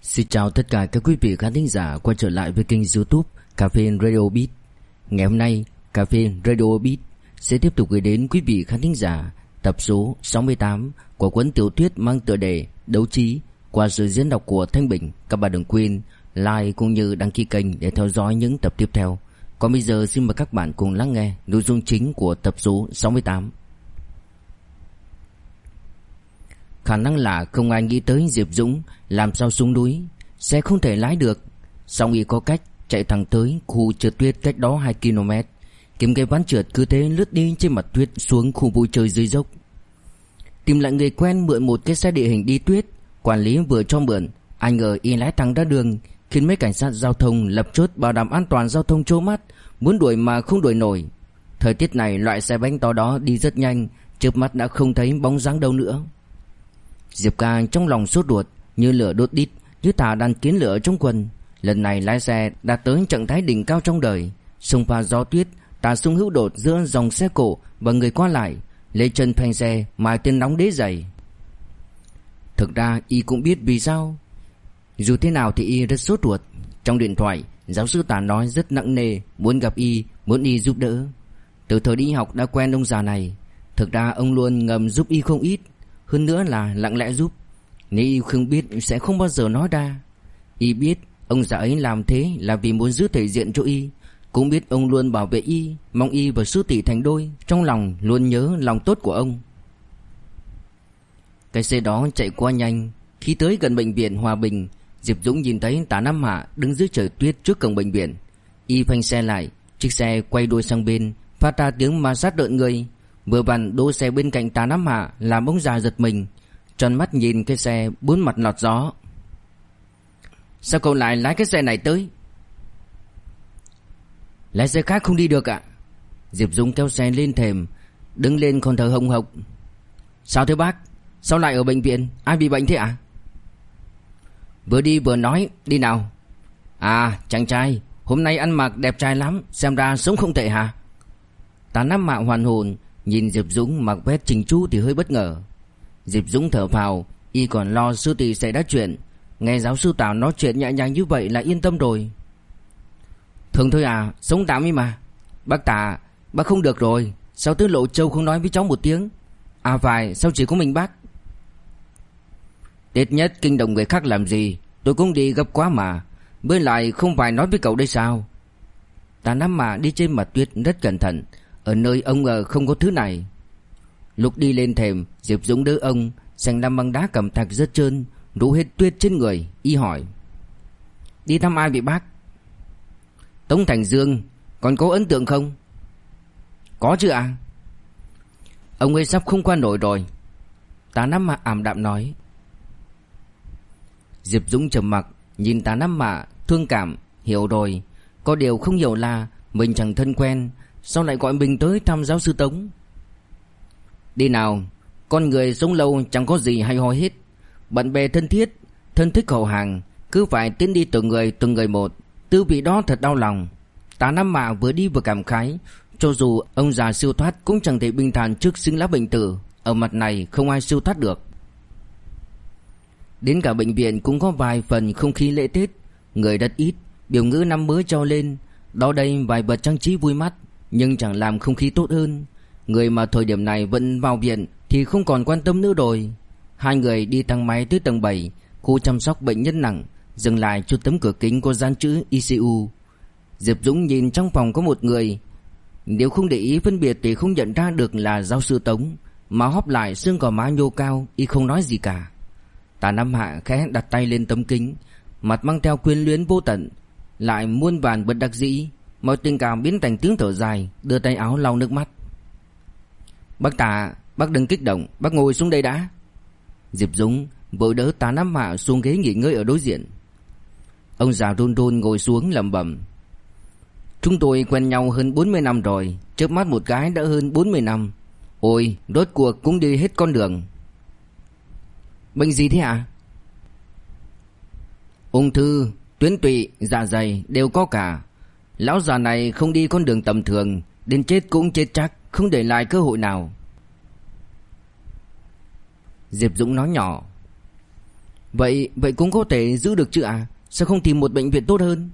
Xin chào tất cả các quý vị khán thính giả quay trở lại với kênh YouTube Cà phê Radio Beat. Ngày hôm nay, Cà phê Radio Beat sẽ tiếp tục gửi đến quý vị khán thính giả tập số 68 của cuốn tiểu thuyết mang tựa đề Đấu Trí qua sự diễn đọc của Thanh Bình. Các bạn đừng quên like cũng như đăng ký kênh để theo dõi những tập tiếp theo. Còn bây giờ xin mời các bạn cùng lắng nghe nội dung chính của tập số 68. Khả năng là không ai nghĩ tới Diệp Dũng làm sao xuống núi sẽ không thể lái được, song y có cách chạy thẳng tới khu trượt tuyết cách đó 2 km, kiếm cái ván trượt cứ thế lướt đi trên mặt tuyết xuống khu vui chơi dưới dốc. Tìm lại người quen mượn một cái xe địa hình đi tuyết, quản lý vừa cho mượn, ai ngờ y lái thẳng ra đường, khiến mấy cảnh sát giao thông lập chốt bảo đảm an toàn giao thông trố mắt, muốn đuổi mà không đuổi nổi. Thời tiết này loại xe bánh to đó đi rất nhanh, chớp mắt đã không thấy bóng dáng đâu nữa. Diệp Ca trong lòng sốt ruột như lửa đốt đít, như thả đàn kiến lửa trong quần. Lần này lái xe đạt tới trạng thái đỉnh cao trong đời, xông pha gió tuyết, tà xung hữu đột giữa dòng xe cổ và người qua lại, lấy chân phanh xe mài tên nóng đế dày. Thực ra y cũng biết vì sao. Dù thế nào thì y rất sốt ruột. Trong điện thoại, giáo sư Tà nói rất nặng nề, muốn gặp y, muốn y giúp đỡ. Từ thời đi học đã quen ông già này. Thực ra ông luôn ngầm giúp y không ít, hơn nữa là lặng lẽ giúp. Nếu y không biết sẽ không bao giờ nói ra. Y biết ông già ấy làm thế là vì muốn giữ thể diện cho y, cũng biết ông luôn bảo vệ y, mong y và sư tỷ thành đôi, trong lòng luôn nhớ lòng tốt của ông. Cái xe đó chạy qua nhanh. Khi tới gần bệnh viện Hòa Bình, Diệp Dũng nhìn thấy Tả Nam Hạ đứng dưới trời tuyết trước cổng bệnh viện. Y phanh xe lại, chiếc xe quay đuôi sang bên, phát ra tiếng ma sát đợn người. Vừa vặn đỗ xe bên cạnh Tả Nam Hạ làm ông già giật mình, tròn mắt nhìn cái xe bốn mặt lọt gió. Sao cậu lại lái cái xe này tới? Lái xe khác không đi được ạ. Diệp Dũng kéo xe lên thềm, đứng lên còn thở hồng hộc. Sao thế bác? Sao lại ở bệnh viện? Ai bị bệnh thế ạ? Vừa đi vừa nói. Đi nào. À, chàng trai, hôm nay ăn mặc đẹp trai lắm, xem ra sống không tệ hả? Tả Nam Mạ hoàn hồn, nhìn Diệp Dũng mặc vest chỉnh chu thì hơi bất ngờ. Diệp Dũng thở phào, y còn lo sư tỷ xảy ra chuyện. Nghe giáo sư Tào nói chuyện nhẹ nhàng như vậy là yên tâm rồi. Thường thôi à, sống tạm ấy mà. Bác Tả, bác không được rồi. Sao tới Lộ Châu không nói với cháu một tiếng? À phải, sao chỉ có mình bác? Tết nhất kinh động người khác làm gì? Tôi cũng đi gấp quá mà. Với lại không phải nói với cậu đây sao? Tà Nam Mạ đi trên mặt tuyết rất cẩn thận. Ở nơi ông ngờ không có thứ này. Lúc đi lên thềm, Diệp Dũng đỡ ông, sành làm bằng đá cẩm thạch rất trơn, rũ hết tuyết trên người. Y hỏi: Đi thăm ai vậy bác? Tống Thành Dương. Còn có ấn tượng không? Có chứ ạ. Ông ấy sắp không qua nổi rồi. Tà Nam Mạ ảm đạm nói. Diệp Dũng trầm mặc, nhìn Tà Nam Mạ thương cảm. Hiểu rồi. Có điều không hiểu là mình chẳng thân quen, sao lại gọi mình tới thăm giáo sư Tống? Đi nào. Con người sống lâu chẳng có gì hay ho hết. Bạn bè thân thiết, thân thích hậu hàng, cứ phải tiến đi từng người một. Tư vị đó thật đau lòng. Tà Nam Mạ vừa đi vừa cảm khái. Cho dù ông già siêu thoát cũng chẳng thể bình thản trước sinh lá bệnh tử. Ở mặt này không ai siêu thoát được. Đến cả bệnh viện cũng có vài phần không khí lễ Tết. Người rất ít, biểu ngữ năm mới trao lên. Đó đây vài vật trang trí vui mắt, nhưng chẳng làm không khí tốt hơn. Người mà thời điểm này vẫn vào viện thì không còn quan tâm nữa rồi. Hai người đi thang máy tới tầng 7, khu chăm sóc bệnh nhân nặng, dừng lại trước tấm cửa kính có dán chữ ICU. Diệp Dũng nhìn trong phòng có một người. Nếu không để ý phân biệt thì không nhận ra được là giáo sư Tống. Má hóp lại, xương gò má nhô cao, y không nói gì cả. Tà Nam Hạ khẽ đặt tay lên tấm kính, mặt mang theo quyến luyến vô tận, lại muôn vàn bất đắc dĩ. Mọi tình cảm biến thành tiếng thở dài, đưa tay áo lau nước mắt. Bác Tà, bác đừng kích động, bác ngồi xuống đây đã. Diệp Dũng vội đỡ Tà Nam Hạ xuống ghế nghỉ ngơi ở đối diện. Ông già run run ngồi xuống lẩm bẩm: Chúng tôi quen nhau hơn 40 năm rồi, chớp mắt một cái đã hơn 40 năm. Ôi, rốt cuộc cũng đi hết con đường. Bệnh gì thế ạ? Ung thư, tuyến tụy, dạ dày đều có cả. Lão già này không đi con đường tầm thường, đến chết cũng chết chắc, không để lại cơ hội nào. Diệp Dũng nói nhỏ: Vậy cũng có thể giữ được chứ à? Sao không tìm một bệnh viện tốt hơn?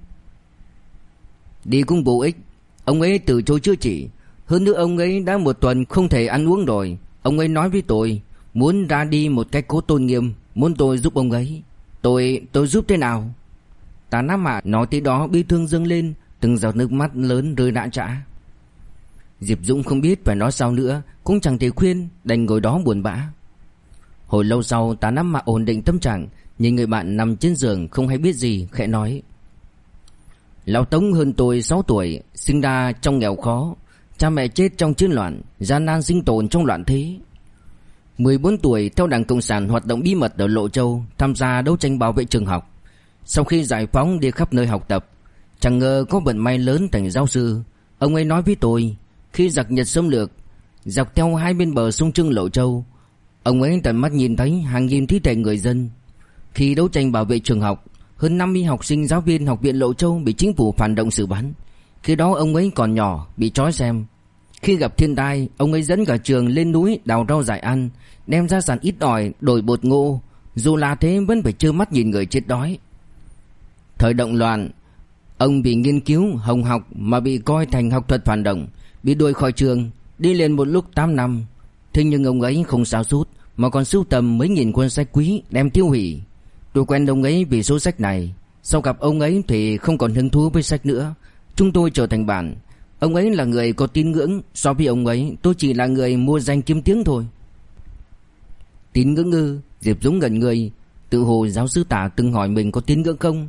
Đi cũng vô ích. Ông ấy từ chối chữa trị. Hơn nữa ông ấy đã 1 tuần không thể ăn uống rồi. Ông ấy nói với tôi muốn ra đi một cách có tôn nghiêm, muốn tôi giúp ông ấy. Tôi giúp thế nào? Tà Nam Mạ nói tới đó bi thương dâng lên, từng giọt nước mắt lớn rơi rã rã. Diệp Dũng không biết phải nói sao nữa, cũng chẳng thể khuyên, đành ngồi đó buồn bã. Hồi lâu sau, Tà Nam Mạ ổn định tâm trạng, nhìn người bạn nằm trên giường không hay biết gì, khẽ nói: Lão Tống hơn tôi 6 tuổi, sinh ra trong nghèo khó, cha mẹ chết trong chiến loạn, gian nan sinh tồn trong loạn thế. 14 tuổi theo Đảng Cộng sản hoạt động bí mật ở Lộ Châu, tham gia đấu tranh bảo vệ trường học. Sau khi giải phóng đi khắp nơi học tập, chẳng ngờ có vận may lớn thành giáo sư. Ông ấy nói với tôi, khi giặc Nhật xâm lược, dọc theo hai bên bờ sông Trưng Lộ Châu, ông ấy tận mắt nhìn thấy hàng nghìn thi thể người dân. Khi đấu tranh bảo vệ trường học, hơn 50 học sinh giáo viên học viện Lộ Châu bị chính phủ phản động xử bắn. Khi đó ông ấy còn nhỏ, bị trói xem. Khi gặp thiên tai, ông ấy dẫn cả trường lên núi đào rau dại ăn, đem gia sản ít ỏi đổi bột ngô, dù là thế vẫn phải trơ mắt nhìn người chết đói. Thời động loạn, ông bị nghiên cứu hồng học mà bị coi thành học thuật phản động, bị đuổi khỏi trường, đi liền một lúc 8 năm. Thế nhưng ông ấy không sao sút mà còn sưu tầm mấy nghìn cuốn sách quý đem tiêu hủy. Tôi quen ông ấy vì số sách này. Sau gặp ông ấy thì không còn hứng thú với sách nữa. Chúng tôi trở thành bạn. Ông ấy là người có tín ngưỡng, so với ông ấy tôi chỉ là người mua danh kiếm tiếng thôi. Tín ngưỡng ư? Diệp Dũng ngẩn người. Tự hồ giáo sư Tả từng hỏi mình có tín ngưỡng không.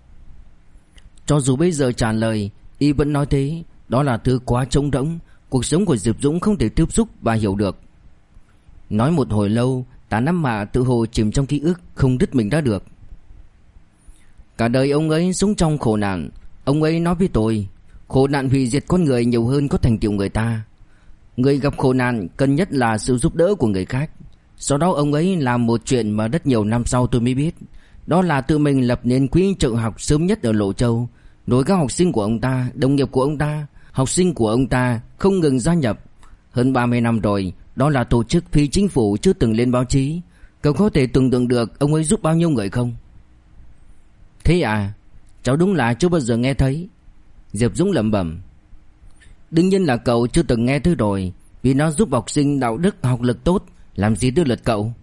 Cho dù bây giờ trả lời, y vẫn nói thế. Đó là thứ quá trống rỗng. Cuộc sống của Diệp Dũng không thể tiếp xúc và hiểu được. Nói một hồi lâu, Tả Nam Mạ tự hồ chìm trong ký ức, không đứt mình ra được. Cả đời ông ấy sống trong khổ nạn. Ông ấy nói với tôi, khổ nạn hủy diệt con người nhiều hơn có thành tựu người ta. Người gặp khổ nạn cần nhất là sự giúp đỡ của người khác. Sau đó ông ấy làm một chuyện mà rất nhiều năm sau tôi mới biết. Đó là tự mình lập nên quỹ trợ học sớm nhất ở Lộ Châu. Rồi các học sinh của ông ta, đồng nghiệp của ông ta, học sinh của ông ta không ngừng gia nhập. Hơn 30 năm rồi, đó là tổ chức phi chính phủ chưa từng lên báo chí. Cậu có thể tưởng tượng được ông ấy giúp bao nhiêu người không? Thế à? Cháu đúng là chưa bao giờ nghe thấy. Diệp Dũng lẩm bẩm. Đương nhiên là cậu chưa từng nghe thấy rồi, vì nó giúp học sinh đạo đức học lực tốt. Làm gì tới lượt cậu?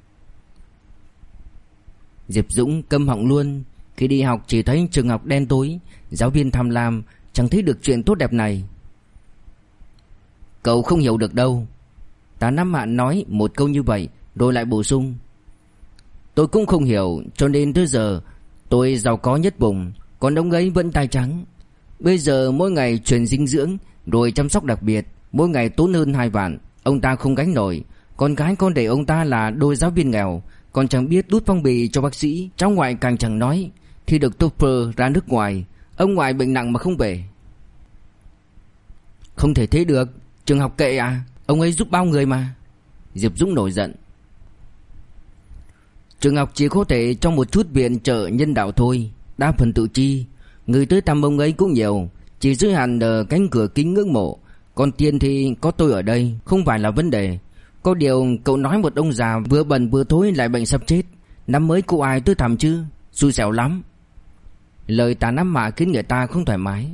Diệp Dũng câm họng luôn. Khi đi học chỉ thấy trường học đen tối, giáo viên tham lam, chẳng thấy được chuyện tốt đẹp này. Cậu không hiểu được đâu. Tả Nam Mạ nói một câu như vậy, rồi lại bổ sung. Tôi cũng không hiểu, cho nên tới giờ tôi giàu có nhất vùng, còn ông ấy vẫn tay trắng. Bây giờ mỗi ngày truyền dinh dưỡng, rồi chăm sóc đặc biệt, mỗi ngày tốn hơn 2 vạn. Ông ta không gánh nổi. Con gái con để ông ta là đôi giáo viên nghèo, còn chẳng biết đút phong bì cho bác sĩ. Cháu ngoại càng chẳng nói. Thì được Topper ra nước ngoài, ông ngoại bệnh nặng mà không về. Không thể thế được. Trường học kệ à? Ông ấy giúp bao người mà. Diệp Dũng nổi giận. Trường học chỉ có thể trong một chút viện trợ nhân đạo thôi, đa phần tự chi. Người tới thăm ông ấy cũng nhiều, chỉ giới hạn ở cánh cửa kính ngưỡng mộ. Còn tiền thì có tôi ở đây, không phải là vấn đề. Có điều cậu nói một ông già vừa bẩn vừa thối lại bệnh sắp chết, năm mới cô ai tới thăm chứ? Xui xẻo lắm. Lời Tả Nam Mạ khiến người ta không thoải mái.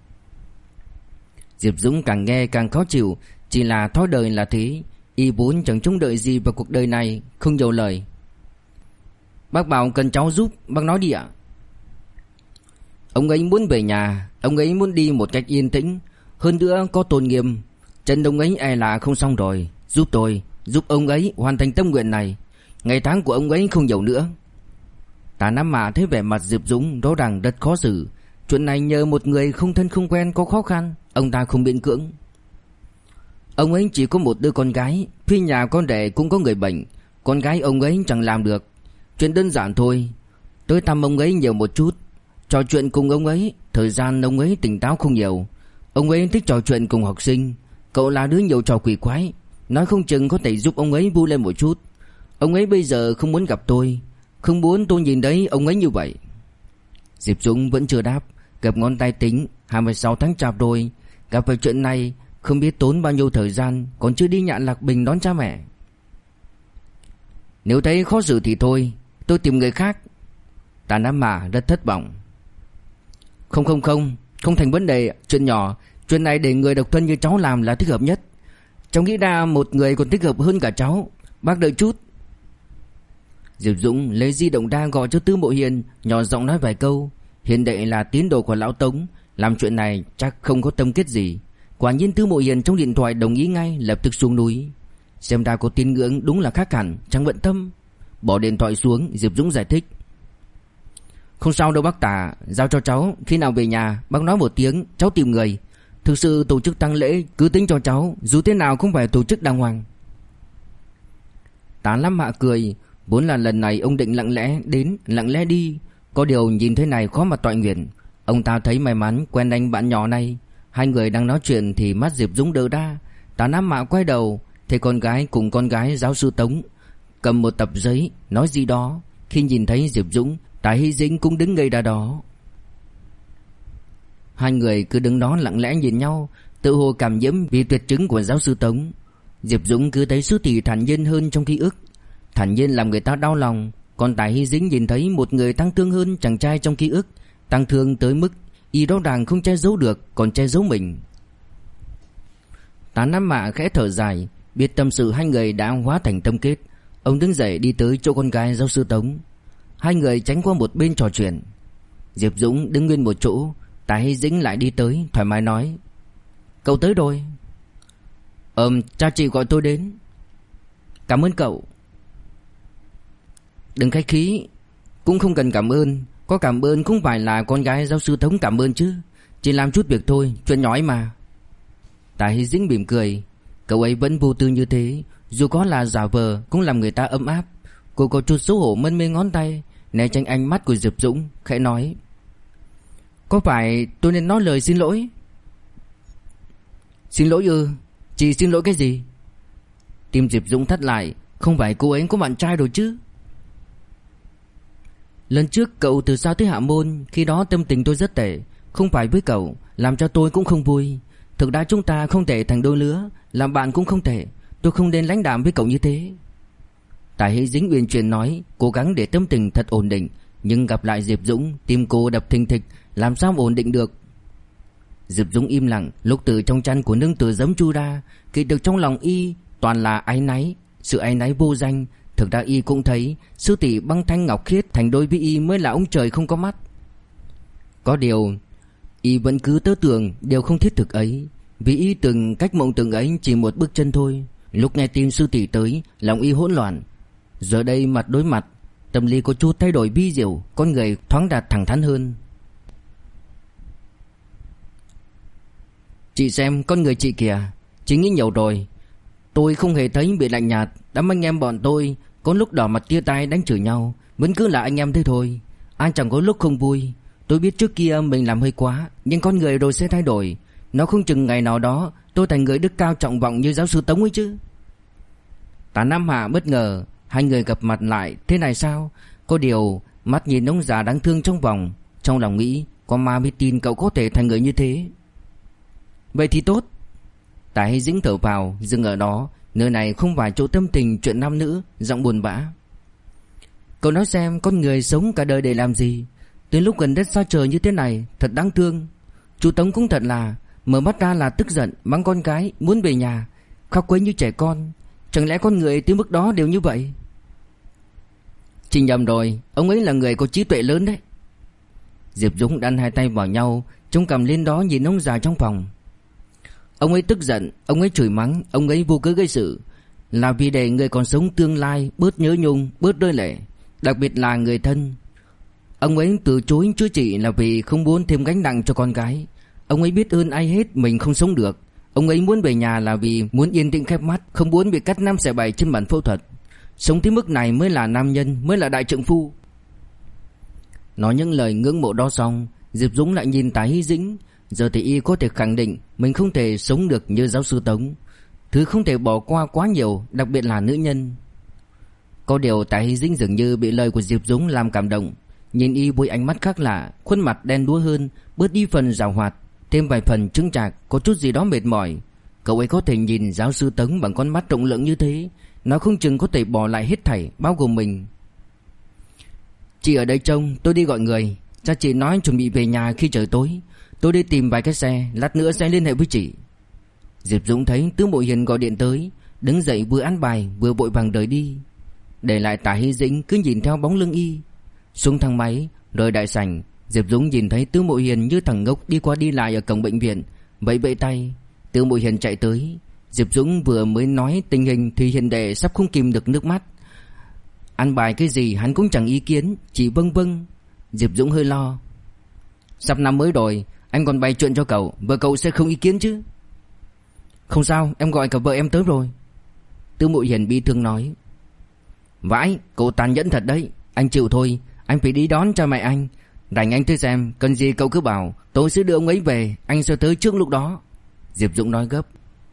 Diệp Dũng càng nghe càng khó chịu. Chỉ là thói đời là thế, y vốn chẳng trông đợi gì vào cuộc đời này, không nhiều lời. Bác bảo cần cháu giúp, bác nói đi ạ. Ông ấy muốn về nhà, ông ấy muốn đi một cách yên tĩnh, hơn nữa có tôn nghiêm. Chân ông ấy e là không xong rồi. Giúp tôi, giúp ông ấy hoàn thành tâm nguyện này. Ngày tháng của ông ấy không nhiều nữa. Tả Nam Mạ thấy vẻ mặt Diệp Dũng rõ ràng rất khó xử. Chuyện này nhờ một người không thân không quen có khó khăn, ông ta không miễn cưỡng. Ông ấy chỉ có một đứa con gái, phía nhà con đẻ cũng có người bệnh. Con gái ông ấy chẳng làm được. Chuyện đơn giản thôi. Tới thăm ông ấy nhiều một chút, trò chuyện cùng ông ấy. Thời gian ông ấy tỉnh táo không nhiều. Ông ấy thích trò chuyện cùng học sinh. Cậu là đứa nhiều trò quỷ quái, nói không chừng có thể giúp ông ấy vui lên một chút. Ông ấy bây giờ không muốn gặp tôi, không muốn tôi nhìn thấy ông ấy như vậy. Diệp Dũng vẫn chưa đáp, gập ngón tay tính 26 tháng Chạp rồi. Gặp phải chuyện này không biết tốn bao nhiêu thời gian, còn chưa đi Nhạn Lạc Bình đón cha mẹ. Nếu thấy khó xử thì thôi, tôi tìm người khác. Tạ Nam Mạ rất thất vọng. Không thành vấn đề, chuyện nhỏ. Chuyện này để người độc thân như cháu làm là thích hợp nhất. Cháu nghĩ ra một người còn thích hợp hơn cả cháu. Bác đợi chút. Diệp Dũng lấy di động ra gọi cho Tư Mộ Hiền, nhỏ giọng nói vài câu. Hiền đệ là tín đồ của lão Tống, làm chuyện này chắc không có tâm kết gì. Quả nhiên Tư Mộ Hiền trong điện thoại đồng ý ngay, lập tức xuống núi. Xem ra có tín ngưỡng đúng là khác hẳn, chẳng bận tâm. Bỏ điện thoại xuống, Diệp Dũng giải thích. Không sao đâu bác Tả, giao cho cháu, khi nào về nhà bác nói một tiếng, cháu tìm người. Thực sự tổ chức tang lễ cứ tính cho cháu, dù thế nào cũng phải tổ chức đàng hoàng. Tạ Lam Hạ cười, vốn là lần này ông định lặng lẽ đến, lặng lẽ đi. Có điều nhìn thế này khó mà tọa nguyện. Ông ta thấy may mắn quen anh bạn nhỏ này. Hai người đang nói chuyện thì mắt Diệp Dũng đờ ra. Tạ Lam Hạ quay đầu, thấy con gái cùng con gái giáo sư Tống cầm một tập giấy nói gì đó. Khi nhìn thấy Diệp Dũng, Tạ Hy Dĩnh cũng đứng ngây ra đó. Hai người cứ đứng đó lặng lẽ nhìn nhau, tự hồ cảm nhiễm vì tuyệt chứng của giáo sư Tống. Diệp Dũng cứ thấy Sư Tỷ thản nhiên hơn trong ký ức, thản nhiên làm người ta đau lòng. Còn Tạ Hy Dĩnh nhìn thấy một người tăng thương hơn chàng trai trong ký ức, tăng thương tới mức y rõ ràng không che giấu được, còn che giấu mình. Tạ Nam Mạ khẽ thở dài, biết tâm sự hai người đã hóa thành tâm kết. Ông đứng dậy đi tới chỗ con gái giáo sư Tống. Hai người tránh qua một bên trò chuyện. Diệp Dũng đứng nguyên một chỗ. Tạ Hy Dĩnh lại đi tới, thoải mái nói. Cậu tới rồi. Cha chị gọi tôi đến. Cảm ơn cậu. Đừng khách khí. Cũng không cần cảm ơn. Có cảm ơn cũng phải là con gái giáo sư Tống cảm ơn chứ. Chỉ làm chút việc thôi, chuyện nhỏ ấy mà. Tạ Hy Dĩnh mỉm cười. Cậu ấy vẫn vô tư như thế, dù có là giả vờ cũng làm người ta ấm áp. Cô có chút xấu hổ mân mê ngón tay, né tránh ánh mắt của Diệp Dũng, khẽ nói. Có phải tôi nên nói lời xin lỗi? Xin lỗi ư? Chị xin lỗi cái gì? Tim Diệp Dũng thắt lại. Không phải cô ấy có bạn trai rồi chứ? Lần trước cậu từ sao tới Hạ Môn, khi đó tâm tình tôi rất tệ. Không phải với cậu, làm cho tôi cũng không vui. Thực ra chúng ta không thể thành đôi lứa, làm bạn cũng không thể. Tôi không nên lãnh đạm với cậu như thế. Tạ Hy Dĩnh uyển chuyển nói, cố gắng để tâm tình thật ổn định. Nhưng gặp lại Diệp Dũng, tim cô đập thình thịch, làm sao ổn định được. Diệp Dũng im lặng. Lúc từ trong chăn của nương tử giấm chu ra, kỳ thực trong lòng y toàn là áy náy, sự áy náy vô danh. Thực ra y cũng thấy Sư Tỷ băng thanh ngọc khiết thành đôi với y mới là ông trời không có mắt. Có điều y vẫn cứ tớ tưởng điều không thiết thực ấy, vì y từng cách mộng tưởng ấy chỉ một bước chân thôi. Lúc nghe tin Sư Tỷ tới, lòng y hỗn loạn. Giờ đây mặt đối mặt, tâm lý có chút thay đổi vi diệu, con người thoáng đạt thẳng thắn hơn. Chị xem con người chị kìa, chị nghĩ nhiều rồi. Tôi không hề thấy bị lạnh nhạt. Đám anh em bọn tôi có lúc đỏ mặt tia tai đánh chửi nhau, vẫn cứ là anh em thế thôi. Ai chẳng có lúc không vui. Tôi biết trước kia mình làm hơi quá, nhưng con người rồi sẽ thay đổi. Nó không chừng ngày nào đó tôi thành người đức cao trọng vọng như giáo sư Tống ấy chứ. Tạ Nam Hạ bất ngờ. Hai người gặp mặt lại thế này sao? Có điều mắt nhìn ông già đáng thương trong vòng, trong lòng nghĩ có ma mới tin cậu có thể thành người như thế. Vậy thì tốt. Tạ Hy Dĩnh thở vào, dừng ở đó. Nơi này không phải chỗ tâm tình chuyện nam nữ, giọng buồn bã. Cậu nói xem, con người sống cả đời để làm gì? Đến lúc gần đất xa trời như thế này, thật đáng thương. Chú Tống cũng thật là mở mắt ra là tức giận, mắng con gái, muốn về nhà, khóc quấy như trẻ con. Chẳng lẽ con người tới mức đó đều như vậy? Chị nhầm rồi, ông ấy là người có trí tuệ lớn đấy. Diệp Dũng đan hai tay vào nhau, trông cầm lên đó nhìn ông già trong phòng. Ông ấy tức giận, ông ấy chửi mắng, ông ấy vô cớ gây sự, là vì để người còn sống tương lai bớt nhớ nhung, bớt rơi lệ, đặc biệt là người thân. Ông ấy từ chối chữa trị là vì không muốn thêm gánh nặng cho con gái. Ông ấy biết hơn ai hết mình không sống được. Ông ấy muốn về nhà là vì muốn yên tĩnh khép mắt, không muốn bị cắt 5/7 trên bàn phẫu thuật. Sống tới mức này mới là nam nhân, mới là đại trượng phu. Nói những lời ngưỡng mộ đó xong, Diệp Dũng lại nhìn Tạ Hy Dĩnh. Giờ thì y có thể khẳng định mình không thể sống được như giáo sư Tống. Thứ không thể bỏ qua quá nhiều, đặc biệt là nữ nhân. Có điều Tạ Hy Dĩnh dường như bị lời của Diệp Dũng làm cảm động. Nhìn y với ánh mắt khác lạ, khuôn mặt đen đúa hơn, bớt đi phần giảo hoạt, thêm vài phần chững chạc, có chút gì đó mệt mỏi. Cậu ấy có thể nhìn giáo sư Tống bằng con mắt rộng lượng như thế, nó không chừng có thể bỏ lại hết thảy, bao gồm mình. Chị ở đây trông, tôi đi gọi người. Cha chị nói chuẩn bị về nhà khi trời tối. Tôi đi tìm vài cái xe, lát nữa sẽ liên hệ với chị. Diệp Dũng thấy Tư Mộ Hiền gọi điện tới, đứng dậy vừa ăn bài vừa vội vàng rời đi, để lại Tả Hy Dĩnh cứ nhìn theo bóng lưng y. Xuống thang máy, rời đại sảnh, Diệp Dũng nhìn thấy Tư Mộ Hiền như thằng ngốc đi qua đi lại ở cổng bệnh viện, vẫy vẫy tay. Tư Mộ Hiền chạy tới. Diệp Dũng vừa mới nói tình hình thì Hiền đệ sắp không kìm được nước mắt. Ăn bài cái gì hắn cũng chẳng ý kiến, chỉ vâng vâng. Diệp Dũng hơi lo. Sắp năm mới rồi, anh còn bày chuyện cho cậu, vợ cậu sẽ không ý kiến chứ? Không sao, em gọi cả vợ em tới rồi. Tư Mộ Hiền bi thương nói. Vãi, cậu tàn nhẫn thật đấy. Anh chịu thôi, anh phải đi đón cha mẹ anh. Rảnh anh tới xem, cần gì cậu cứ bảo, tôi sẽ đưa ông ấy về, anh sẽ tới trước lúc đó. Diệp Dũng nói gấp.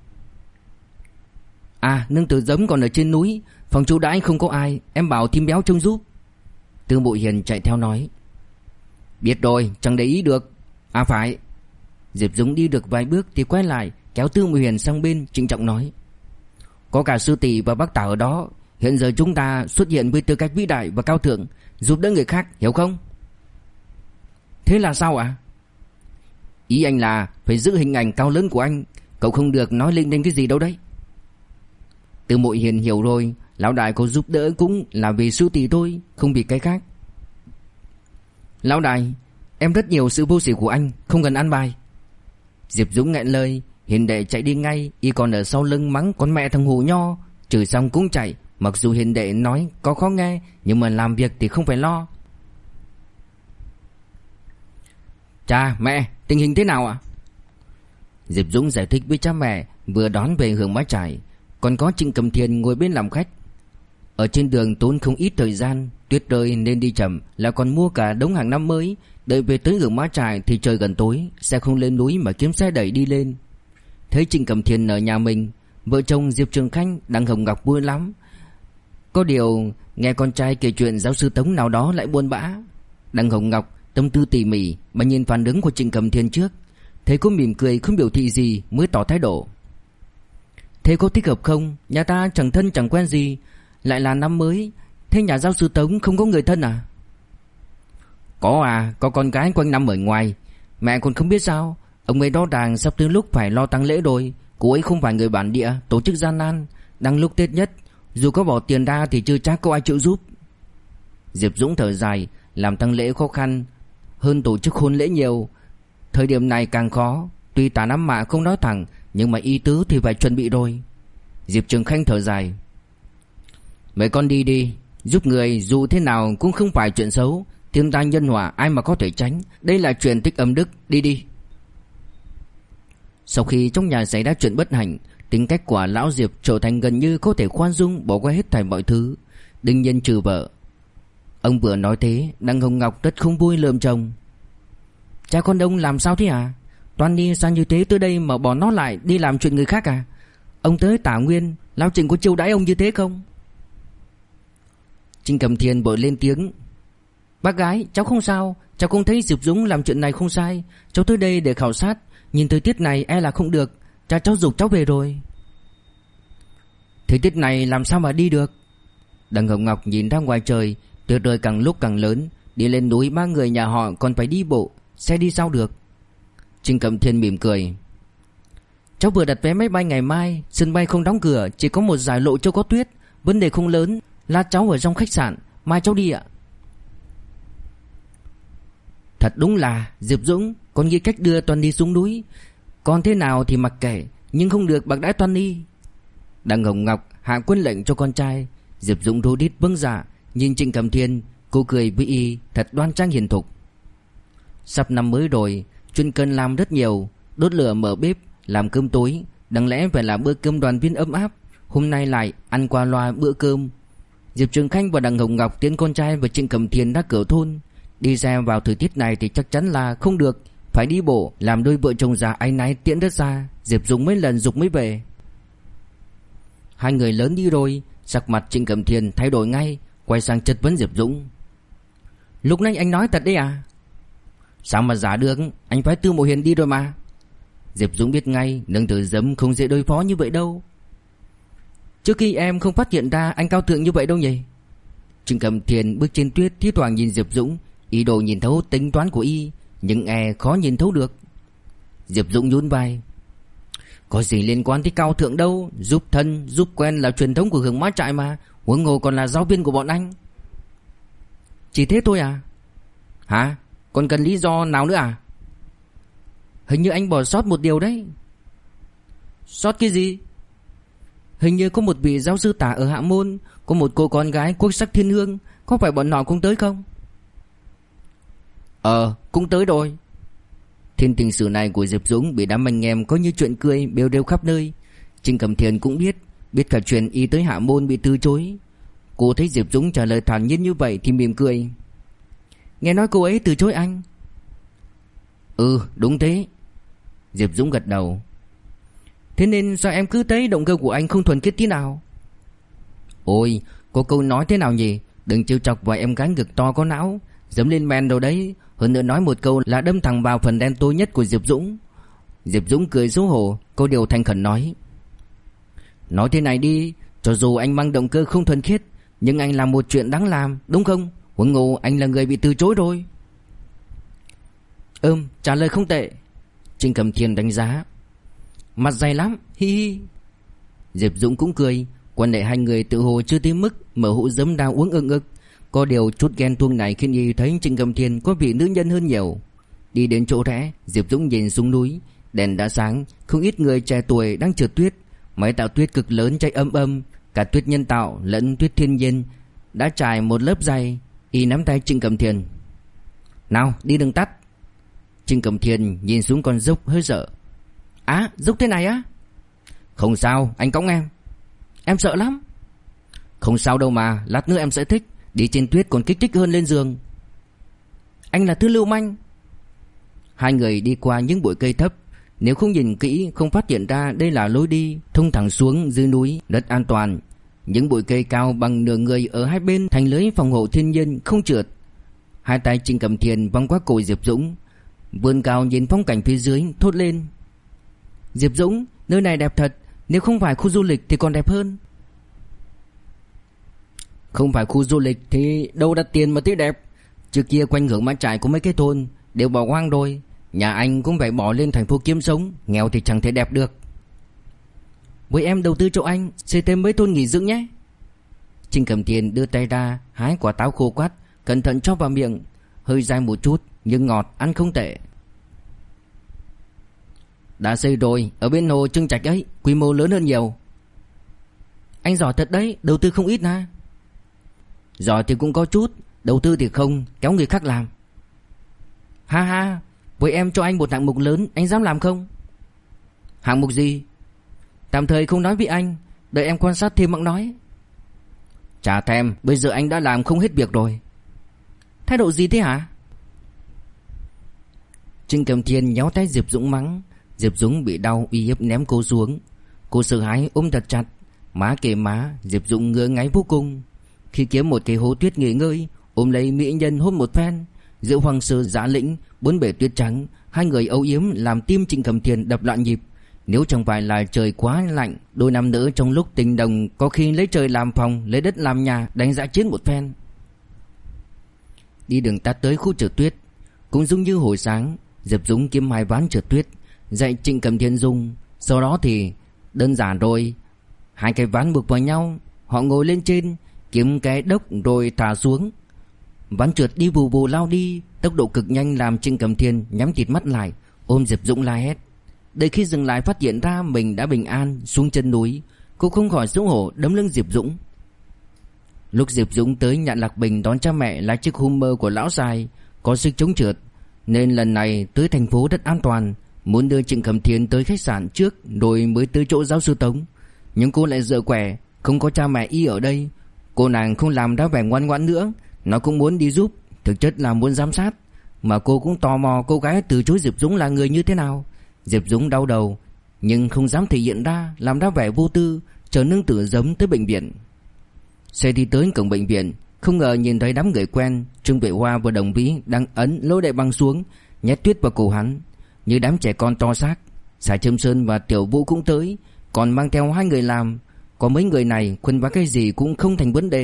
À, nương tử giấm còn ở trên núi, phòng chú đãi không có ai, em bảo Thím Béo trông giúp. Tư Mộ Hiền chạy theo nói. Biết rồi, chẳng để ý được. À phải. Diệp Dũng đi được vài bước thì quay lại, kéo Tư Mộ Hiền sang bên, trịnh trọng nói. Có cả sư tỷ và bác Tả ở đó. Hiện giờ chúng ta xuất hiện với tư cách vĩ đại và cao thượng, giúp đỡ người khác, hiểu không? Thế là sao ạ? Ý anh là phải giữ hình ảnh cao lớn của anh. Cậu không được nói linh tinh cái gì đâu đấy. Tư Mộ Hiền hiểu rồi, lão đại có giúp đỡ cũng là vì sư tỷ thôi, không vì cái khác. Lão đại, em rất nhiều sự vô sỉ của anh, không cần ăn bài. Diệp Dũng nghẹn lời. Hiền đệ chạy đi ngay, y còn ở sau lưng mắng con mẹ thằng Hù Nho. Chửi xong cũng chạy. Mặc dù Hiền đệ nói có khó nghe, nhưng mà làm việc thì không phải lo. Cha, mẹ, tình hình thế nào ạ? Diệp Dũng giải thích với cha mẹ, vừa đón về Hưởng Mái Chải. Còn có Trịnh Cầm Thiền ngồi bên làm khách. Ở trên đường tốn không ít thời gian, tuyết rơi nên đi chậm, lại còn mua cả đống hàng năm mới. Đợi về tới Hưởng Mái Chải thì trời gần tối, xe không lên núi mà kiếm xe đẩy đi lên. Thấy Trịnh Cầm Thiền ở nhà mình, vợ chồng Diệp Trường Khanh, Đặng Hồng Ngọc vui lắm. Có điều nghe con trai kể chuyện giáo sư Tống nào đó lại buồn bã. Đặng Hồng Ngọc tâm tư tỉ mỉ, mà nhìn phản ứng của Trịnh Cầm Thiền trước, thấy cô mỉm cười không biểu thị gì mới tỏ thái độ. Thế có thích hợp không? Nhà ta chẳng thân chẳng quen gì, lại là năm mới. Thế nhà giáo sư Tống không có người thân à? Có à, có con gái quanh năm ở ngoài. Mẹ còn không biết sao. Ông ấy rõ ràng sắp tới lúc phải lo tang lễ rồi. Cô ấy không phải người bản địa, tổ chức gian nan. Đang lúc Tết nhất, dù có bỏ tiền ra thì chưa chắc có ai chịu giúp. Diệp Dũng thở dài. Làm tang lễ khó khăn hơn tổ chức hôn lễ nhiều. Thời điểm này càng khó. Tuy Tả Nam Mạ không nói thẳng, nhưng mà ý tứ thì phải chuẩn bị rồi. Diệp Trường Khanh thở dài. Mấy con đi đi. Giúp người dù thế nào cũng không phải chuyện xấu. Thiên tai nhân họa ai mà có thể tránh. Đây là chuyện tích âm đức. Đi đi. Sau khi trong nhà xảy ra chuyện bất hạnh, tính cách của lão Diệp trở thành gần như có thể khoan dung, bỏ qua hết thảy mọi thứ, đương nhiên trừ vợ. Ông vừa nói thế, Đặng Hồng Ngọc rất không vui lườm chồng. Cha con ông làm sao thế à? Toàn đi sao như thế tới đây mà bỏ nó lại đi làm chuyện người khác à? Ông tới Tả Nguyên, lão Trịnh có chiêu đãi ông như thế không? Trịnh Cầm Thiền vội lên tiếng. Bác gái, cháu không sao. Cháu không thấy Diệp Dũng làm chuyện này không sai. Cháu tới đây để khảo sát. Nhìn thời tiết này e là không được. Cha cháu giục cháu về rồi. Thời tiết này làm sao mà đi được? Đặng Hồng Ngọc nhìn ra ngoài trời. Tuyết rơi càng lúc càng lớn. Đi lên núi ba người nhà họ còn phải đi bộ, xe đi sao được? Trịnh Cầm Thiên mỉm cười. Cháu vừa đặt vé máy bay ngày mai. Sân bay không đóng cửa, chỉ có một giải lộ cho có tuyết. Vấn đề không lớn. Lát cháu ở trong khách sạn, mai cháu đi ạ. Thật đúng là Diệp Dũng còn nghĩ cách đưa Toàn đi xuống núi. Còn thế nào thì mặc kệ, nhưng không được bạc đãi Toàn đi. Đặng Hồng Ngọc hạ quân lệnh cho con trai. Diệp Dũng rối rít vâng dạ. Nhìn Trịnh Cầm Thiên, cô cười với y thật đoan trang hiền thục. Sắp năm mới rồi, chuyên cần làm rất nhiều. Đốt lửa mở bếp, làm cơm tối. Đáng lẽ phải là bữa cơm đoàn viên ấm áp, hôm nay lại ăn qua loa bữa cơm. Diệp Trường Khanh và Đặng Hồng Ngọc tiễn con trai và Trịnh Cầm Thiên ra cửa thôn. Đi xe vào thời tiết này thì chắc chắn là không được, phải đi bộ. Làm đôi vợ chồng già áy náy tiễn rất xa. Diệp Dũng mấy lần giục mới về. Hai người lớn đi rồi, sắc mặt Trịnh Cầm Thiên thay đổi ngay, quay sang chất vấn Diệp Dũng. Lúc nãy anh nói thật đấy à? Sao mà giả được, anh phái Tư Mộ Hiền đi rồi mà. Diệp Dũng biết ngay nương tử giấm không dễ đối phó như vậy đâu. Trước khi em không phát hiện ra anh cao thượng như vậy đâu nhỉ? Trịnh Cầm Thiên bước trên tuyết, thi thoảng nhìn Diệp Dũng, ý đồ nhìn thấu tính toán của y, nhưng khó nhìn thấu được. Diệp Dũng nhún vai. Có gì liên quan tới cao thượng đâu, giúp thân giúp quen là truyền thống của Hương Mã Trại mà, huống hồ còn là giáo viên của bọn anh. Chỉ thế thôi à? Hả? Còn cần lý do nào nữa à? Hình như anh bỏ sót một điều đấy. Sót cái gì? Hình như có một vị giáo sư Tả ở Hạ Môn, có một cô con gái quốc sắc thiên hương, có phải bọn họ cũng tới không? Cũng tới rồi. Thiên tình sử này của Diệp Dũng bị đám anh em có như chuyện cười bêu rêu khắp nơi. Trịnh Cầm Thiên cũng biết cả chuyện y tới Hạ Môn bị từ chối. Cô thấy Diệp Dũng trả lời thản nhiên như vậy thì mỉm cười. Nghe nói cô ấy từ chối anh. Đúng thế. Diệp Dũng gật đầu. Thế nên sao em cứ thấy động cơ của anh không thuần khiết tí nào? Ôi, có câu nói thế nào nhỉ? Đừng trêu chọc vào em gái ngực to có não, dẫm lên men đâu đấy. Hơn nữa nói một câu là đâm thẳng vào phần đen tối nhất của Diệp Dũng. Diệp Dũng cười xấu hổ, câu điều thành khẩn nói. Nói thế này đi, cho dù anh mang động cơ không thuần khiết, nhưng anh làm một chuyện đáng làm, đúng không? Huống hồ anh là người bị từ chối rồi. Trả lời không tệ. Trịnh Cầm Thiên đánh giá. Mặt dày lắm, hi hi. Diệp Dũng cũng cười. Quan hệ hai người tự hồ chưa tới mức mở hũ giấm đào uống ực. Có điều chút ghen tuông này khiến y thấy Trịnh Cầm Thiên có vị nữ nhân hơn nhiều. Đi đến chỗ rẽ, Diệp Dũng nhìn xuống núi. Đèn đã sáng, không ít người trẻ tuổi đang trượt tuyết. Máy tạo tuyết cực lớn chạy âm, cả tuyết nhân tạo lẫn tuyết thiên nhiên đã trải một lớp dày. Y nắm tay Trịnh Cầm Thiên. Nào, đi đừng tắt. Trịnh Cầm Thiên nhìn xuống con dốc hơi sợ. Dốc thế này á? Không sao, anh cõng em. Em sợ lắm. Không sao đâu mà, lát nữa em sẽ thích. Đi trên tuyết còn kích thích hơn lên giường. Anh là thứ lưu manh. Hai người đi qua những bụi cây thấp. Nếu không nhìn kỹ không phát hiện ra đây là lối đi thông thẳng xuống dưới núi, rất an toàn. Những bụi cây cao bằng nửa người ở hai bên thành lưới phòng hộ thiên nhiên không trượt. Hai tay Trịnh Cầm Thiên vòng qua cổ Diệp Dũng, vươn cao nhìn phong cảnh phía dưới, thốt lên. Diệp Dũng, nơi này đẹp thật. Nếu không phải khu du lịch thì còn đẹp hơn. Không phải khu du lịch thì đâu đắt tiền mà thấy đẹp. Trước kia quanh Hưởng Mã Trại có mấy cái thôn đều bỏ hoang rồi. Nhà anh cũng phải bỏ lên thành phố kiếm sống, nghèo thì chẳng thể đẹp được. Với em đầu tư cho anh, xây thêm mấy thôn nghỉ dưỡng nhé. Trịnh Cầm Thiên đưa tay ra, hái quả táo khô quắt, cẩn thận cho vào miệng. Hơi dai một chút nhưng ngọt, ăn không tệ. Đã xây rồi, ở bên hồ Trưng Trạch ấy, quy mô lớn hơn nhiều. Anh giỏi thật đấy, đầu tư không ít ha. Giỏi thì cũng có chút, đầu tư thì không, kéo người khác làm. Ha, với em cho anh một hạng mục lớn, anh dám làm không? Hạng mục gì? Tạm thời không nói với anh, đợi em quan sát thêm mặn nói. Chả thèm, bây giờ anh đã làm không hết việc rồi. Thái độ gì thế hả? Trịnh Cầm Thiên nhéo tay Diệp Dũng mắng. Diệp Dũng bị đau uy hiếp ném cô xuống. Cô sợ hãi ôm thật chặt, má kề má. Diệp Dũng ngứa ngáy vô cùng. Khi kiếm một cái hố tuyết nghỉ ngơi, ôm lấy mỹ nhân hôn một phen. Giữa hoàng sơ dã lĩnh, bốn bể tuyết trắng, hai người âu yếm làm tim Trịnh Cầm Thiên đập loạn nhịp. Nếu chẳng phải là trời quá lạnh, đôi nam nữ trong lúc tình đồng có khi lấy trời làm phòng, lấy đất làm nhà, đánh dã chiến một phen. Đi đường tắt tới khu trượt tuyết, cũng giống như hồi sáng, Diệp Dũng kiếm hai ván trượt tuyết, dạy Trịnh Cầm Thiên dùng. Sau đó thì đơn giản rồi, hai cái ván buộc vào nhau, họ ngồi lên trên, kiếm cái đốc rồi thả xuống. Ván trượt đi vù vù lao đi, tốc độ cực nhanh làm Trịnh Cầm Thiên nhắm chặt mắt lại, ôm Diệp Dũng la hét. Đợi khi dừng lại phát hiện ra mình đã bình an xuống chân núi, cô không khỏi xấu hổ đấm lưng Diệp Dũng. Lúc Diệp Dũng tới Nhạn Lạc Bình đón cha mẹ lái chiếc Hummer của lão Sai, có sức chống trượt, nên lần này tới thành phố rất an toàn, muốn đưa Trịnh Cầm Thiên tới khách sạn trước rồi mới tới chỗ giáo sư Tống. Nhưng cô lại dở quẻ, không có cha mẹ y ở đây, cô nàng không làm ra vẻ ngoan ngoãn nữa, nó cũng muốn đi giúp, thực chất là muốn giám sát. Mà cô cũng tò mò cô gái từ chối Diệp Dũng là người như thế nào. Diệp Dũng đau đầu nhưng không dám thể hiện ra, làm ra vẻ vô tư, chờ nương tử giấm tới bệnh viện. Xe đi tới cổng bệnh viện, không ngờ nhìn thấy đám người quen. Trương Vệ Hoa và Đồng Vĩ đang ấn lỗ đại băng xuống, nhét tuyết vào cổ hắn như đám trẻ con to xác. Sài Trâm Sơn và Tiểu Vũ cũng tới, còn mang theo hai người làm. Có mấy người này khuân vác cái gì cũng không thành vấn đề.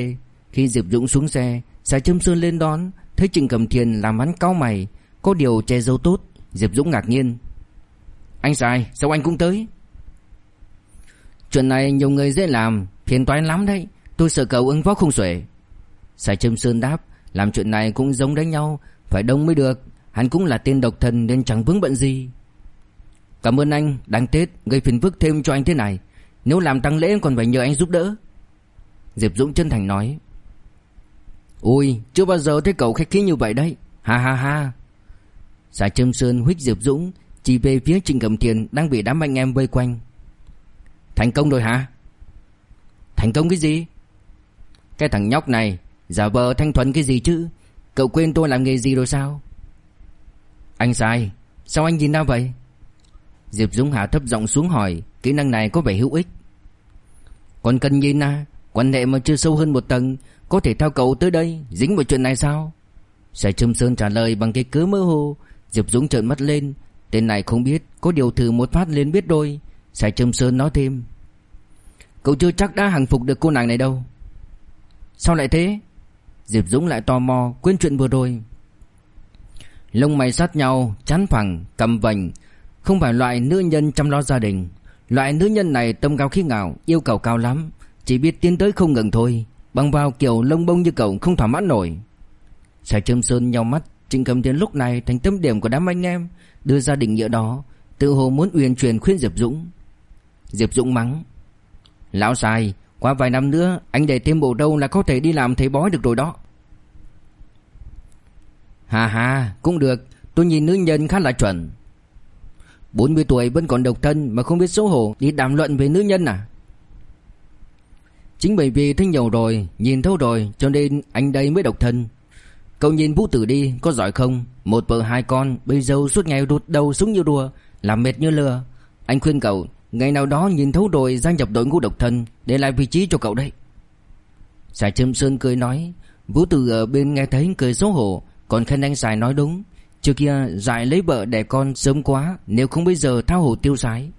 Khi Diệp Dũng xuống xe, Sài Trâm Sơn lên đón, thấy Trịnh Cầm Thiền làm hắn cau mày, có điều che giấu tốt. Diệp Dũng ngạc nhiên: "Anh Sài, sao anh cũng tới?" "Chuyện này nhiều người dễ làm, phiền toái lắm đấy, tôi sợ cậu ứng phó không xuể." Sài Trâm Sơn đáp: "Làm chuyện này cũng giống đánh nhau, phải đông mới được. Hắn cũng là tên độc thân nên chẳng vướng bận gì." "Cảm ơn anh, đáng Tết gây phiền phức thêm cho anh thế này. Nếu làm tang lễ còn phải nhờ anh giúp đỡ." Diệp Dũng chân thành nói. "Ôi, chưa bao giờ thấy cậu khách khí như vậy đấy. Ha ha ha." Sài Trâm Sơn huých Diệp Dũng, chỉ về phía Trịnh Cầm Thiền đang bị đám anh em vây quanh. "Thành công rồi hả?" "Thành công cái gì?" "Cái thằng nhóc này giả vờ thanh thuần cái gì chứ? Cậu quên tôi làm nghề gì rồi sao?" "Anh Sài, sao anh nhìn ra vậy?" Diệp Dũng hạ thấp giọng xuống hỏi, kỹ năng này có vẻ hữu ích. "Còn cần nhìn à? Quan hệ mà chưa sâu hơn một tầng, có thể theo cậu tới đây dính vào chuyện này sao?" Sài Trâm Sơn trả lời bằng cái cớ mơ hồ. Diệp Dũng trợn mắt lên, tên này không biết, có điều thử một phát lên biết đôi. Sài Trâm Sơn nói thêm: "Cậu chưa chắc đã hàng phục được cô nàng này đâu." "Sao lại thế?" Diệp Dũng lại tò mò, quên chuyện vừa rồi. Lông mày sát nhau, trán phẳng, cằm vành, không phải loại nữ nhân chăm lo gia đình. Loại nữ nhân này tâm cao khí ngạo, yêu cầu cao lắm, chỉ biết tiến tới không ngừng thôi. Bằng vào kiểu lông bông như cậu không thỏa mãn nổi. Sài Trâm Sơn nheo mắt. Trịnh Cầm Thiền lúc này thành tâm điểm của đám anh em, đưa ra định nghĩa đó, tự hồ muốn uyển chuyển khuyên Diệp Dũng. Diệp Dũng mắng: "Lão Sài, qua vài năm nữa anh để thêm bộ râu là có thể đi làm thầy bói được rồi đó." "Hà hà, cũng được, tôi nhìn nữ nhân khá là chuẩn." 40 tuổi vẫn còn độc thân mà không biết xấu hổ đi đàm luận về nữ nhân à? "Chính bởi vì thấy nhiều rồi, nhìn thấu rồi, cho nên anh đây mới độc thân. Cậu nhìn Vũ Tử đi, có giỏi không? Một vợ hai con, bây giờ suốt ngày rụt đầu súng như đùa, làm mệt như lừa. Anh khuyên cậu, ngày nào đó nhìn thấu rồi gia nhập đội ngũ độc thân, để lại vị trí cho cậu đấy." Sài Trâm Sơn cười nói. Vũ Tử ở bên nghe thấy cười xấu hổ, còn khen anh Sài nói đúng. Trước kia dại lấy vợ đẻ con sớm quá, nếu không bây giờ thao hồ tiêu sái.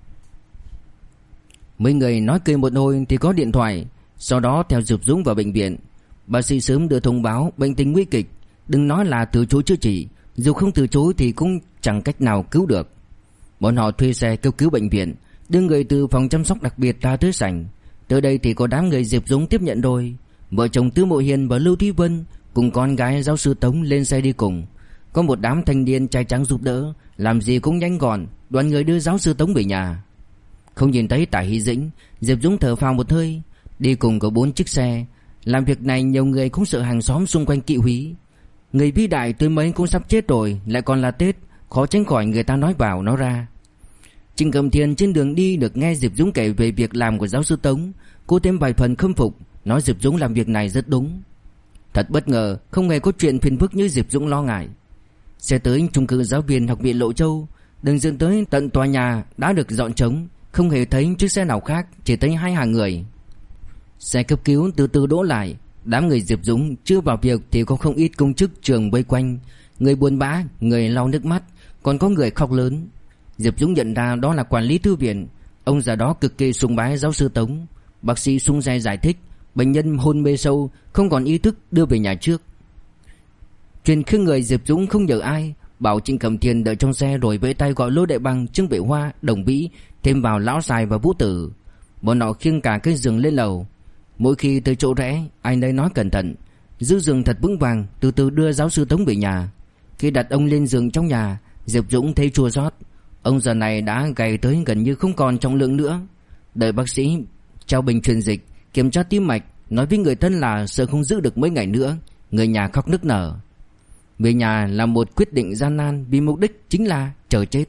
Mấy người nói cười một hồi thì có điện thoại. Sau đó theo Diệp Dũng vào bệnh viện. Bác sĩ sớm đưa thông báo bệnh tình nguy kịch, đừng nói là từ chối chữa trị, dù không từ chối thì cũng chẳng cách nào cứu được. Bọn họ thuê xe kêu cứu bệnh viện, đưa người từ phòng chăm sóc đặc biệt ra tới sảnh. Tới đây thì có đám người Diệp Dũng tiếp nhận rồi. Vợ chồng Tư Mộ Hiền và Lưu Thúy Vân cùng con gái giáo sư Tống lên xe đi cùng. Có một đám thanh niên trai trắng giúp đỡ, làm gì cũng nhanh gọn. Đoàn người đưa giáo sư Tống về nhà. Không nhìn thấy Tả Hy Dĩnh, Diệp Dũng thở phào một hơi. Đi cùng có 4 chiếc xe. Làm việc này nhiều người cũng sợ hàng xóm xung quanh kỵ húy. Người vĩ đại tới mấy cũng sắp chết rồi, lại còn là Tết, khó tránh khỏi người ta nói vào nói ra. Trịnh Cầm Thiền trên đường đi được nghe Diệp Dũng kể về việc làm của giáo sư Tống, cô thêm vài phần khâm phục, nói Diệp Dũng làm việc này rất đúng. Thật bất ngờ, không hề có chuyện phiền phức như Diệp Dũng lo ngại. Xe tới chung cư giáo viên học viện Lộ Châu, đường dẫn tới tận tòa nhà đã được dọn trống, không hề thấy chiếc xe nào khác, chỉ thấy 2 hàng người. Xe cấp cứu từ từ đỗ lại. Đám người Diệp Dũng chưa vào việc thì có không ít công chức trường vây quanh, người buồn bã, người lau nước mắt, còn có người khóc lớn. Diệp Dũng nhận ra đó là quản lý thư viện. Ông già đó cực kỳ sùng bái giáo sư Tống. Bác sĩ sung xe giải thích bệnh nhân hôn mê sâu, không còn ý thức, đưa về nhà trước. Chuyện khiêng người Diệp Dũng không nhờ ai, bảo Trịnh Cầm Thiền đợi trong xe rồi vẫy tay gọi Lô Đại Bằng, Trương Vệ Hoa, Đồng Vĩ, thêm vào Lão Sài và Vũ Tử. Bọn họ khiêng cả cái giường lên lầu. Mỗi khi tới chỗ rẽ, ai nấy nói cẩn thận, giữ giường thật vững vàng, từ từ đưa giáo sư Tống về nhà. Khi đặt ông lên giường trong nhà, Diệp Dũng thấy chua xót. Ông giờ này đã gầy tới gần như không còn trọng lượng nữa. Đợi bác sĩ trao bình truyền dịch, kiểm tra tim mạch, nói với người thân là sợ không giữ được mấy ngày nữa. Người nhà khóc nức nở. Về nhà là một quyết định gian nan, vì mục đích chính là chờ chết.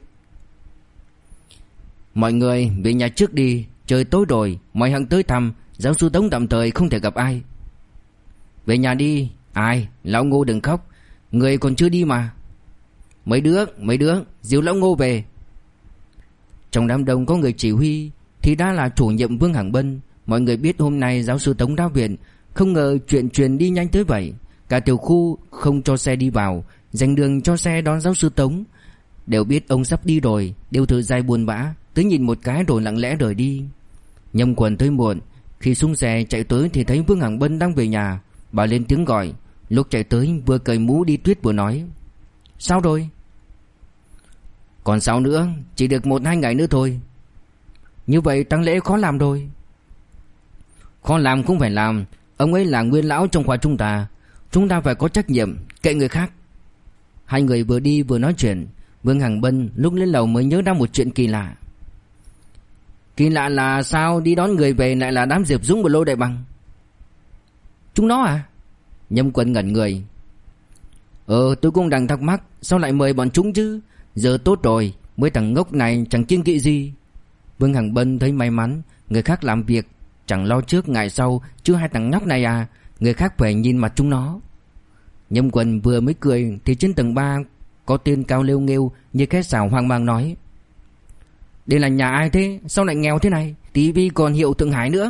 Mọi người về nhà trước đi, trời tối rồi, mọi hạng tới thăm. Giáo sư Tống tạm thời không thể gặp ai. Về nhà đi. Ai? Lão Ngô đừng khóc, người còn chưa đi mà. Mấy đứa dìu lão Ngô về. Trong đám đông có người chỉ huy, thì đã là chủ nhiệm Vương Hằng Bân. Mọi người biết hôm nay giáo sư Tống ra viện, không ngờ chuyện truyền đi nhanh tới vậy. Cả tiểu khu không cho xe đi vào, dành đường cho xe đón giáo sư Tống. Đều biết ông sắp đi rồi, đều thở dài buồn bã, tới nhìn một cái rồi lặng lẽ rời đi. Nhâm Quần tới muộn, Khi xuống xe chạy tới thì thấy Vương Hằng Bân đang về nhà. Bà lên tiếng gọi. Lúc chạy tới vừa cởi mũ đi tuyết vừa nói: Sao rồi? Còn sao nữa, chỉ được 1-2 ngày nữa thôi. Như vậy tang lễ khó làm rồi. Khó làm cũng phải làm. Ông ấy là nguyên lão trong khoa chúng ta. Chúng ta phải có trách nhiệm, kệ người khác. Hai người vừa đi vừa nói chuyện. Vương Hằng Bân lúc lên lầu mới nhớ ra một chuyện kỳ lạ. Kỳ lạ là sao đi đón người về lại là đám Diệp Dũng và Lô Đại Bằng? Chúng nó à? Nhâm Quân ngẩn người. Tôi cũng đang thắc mắc, sao lại mời bọn chúng chứ? Giờ tốt rồi, mấy thằng ngốc này chẳng kiêng kỵ gì. Vương Hằng Bân thấy may mắn, người khác làm việc chẳng lo trước ngại sau, chứ hai thằng nhóc này à, người khác phải nhìn mặt chúng nó. Nhâm Quân vừa mới cười thì trên tầng 3 có tên cao lêu nghêu như cái xào hoang mang nói: Đây là nhà ai thế? Sao lại nghèo thế này? Tivi còn hiệu Thượng Hải nữa.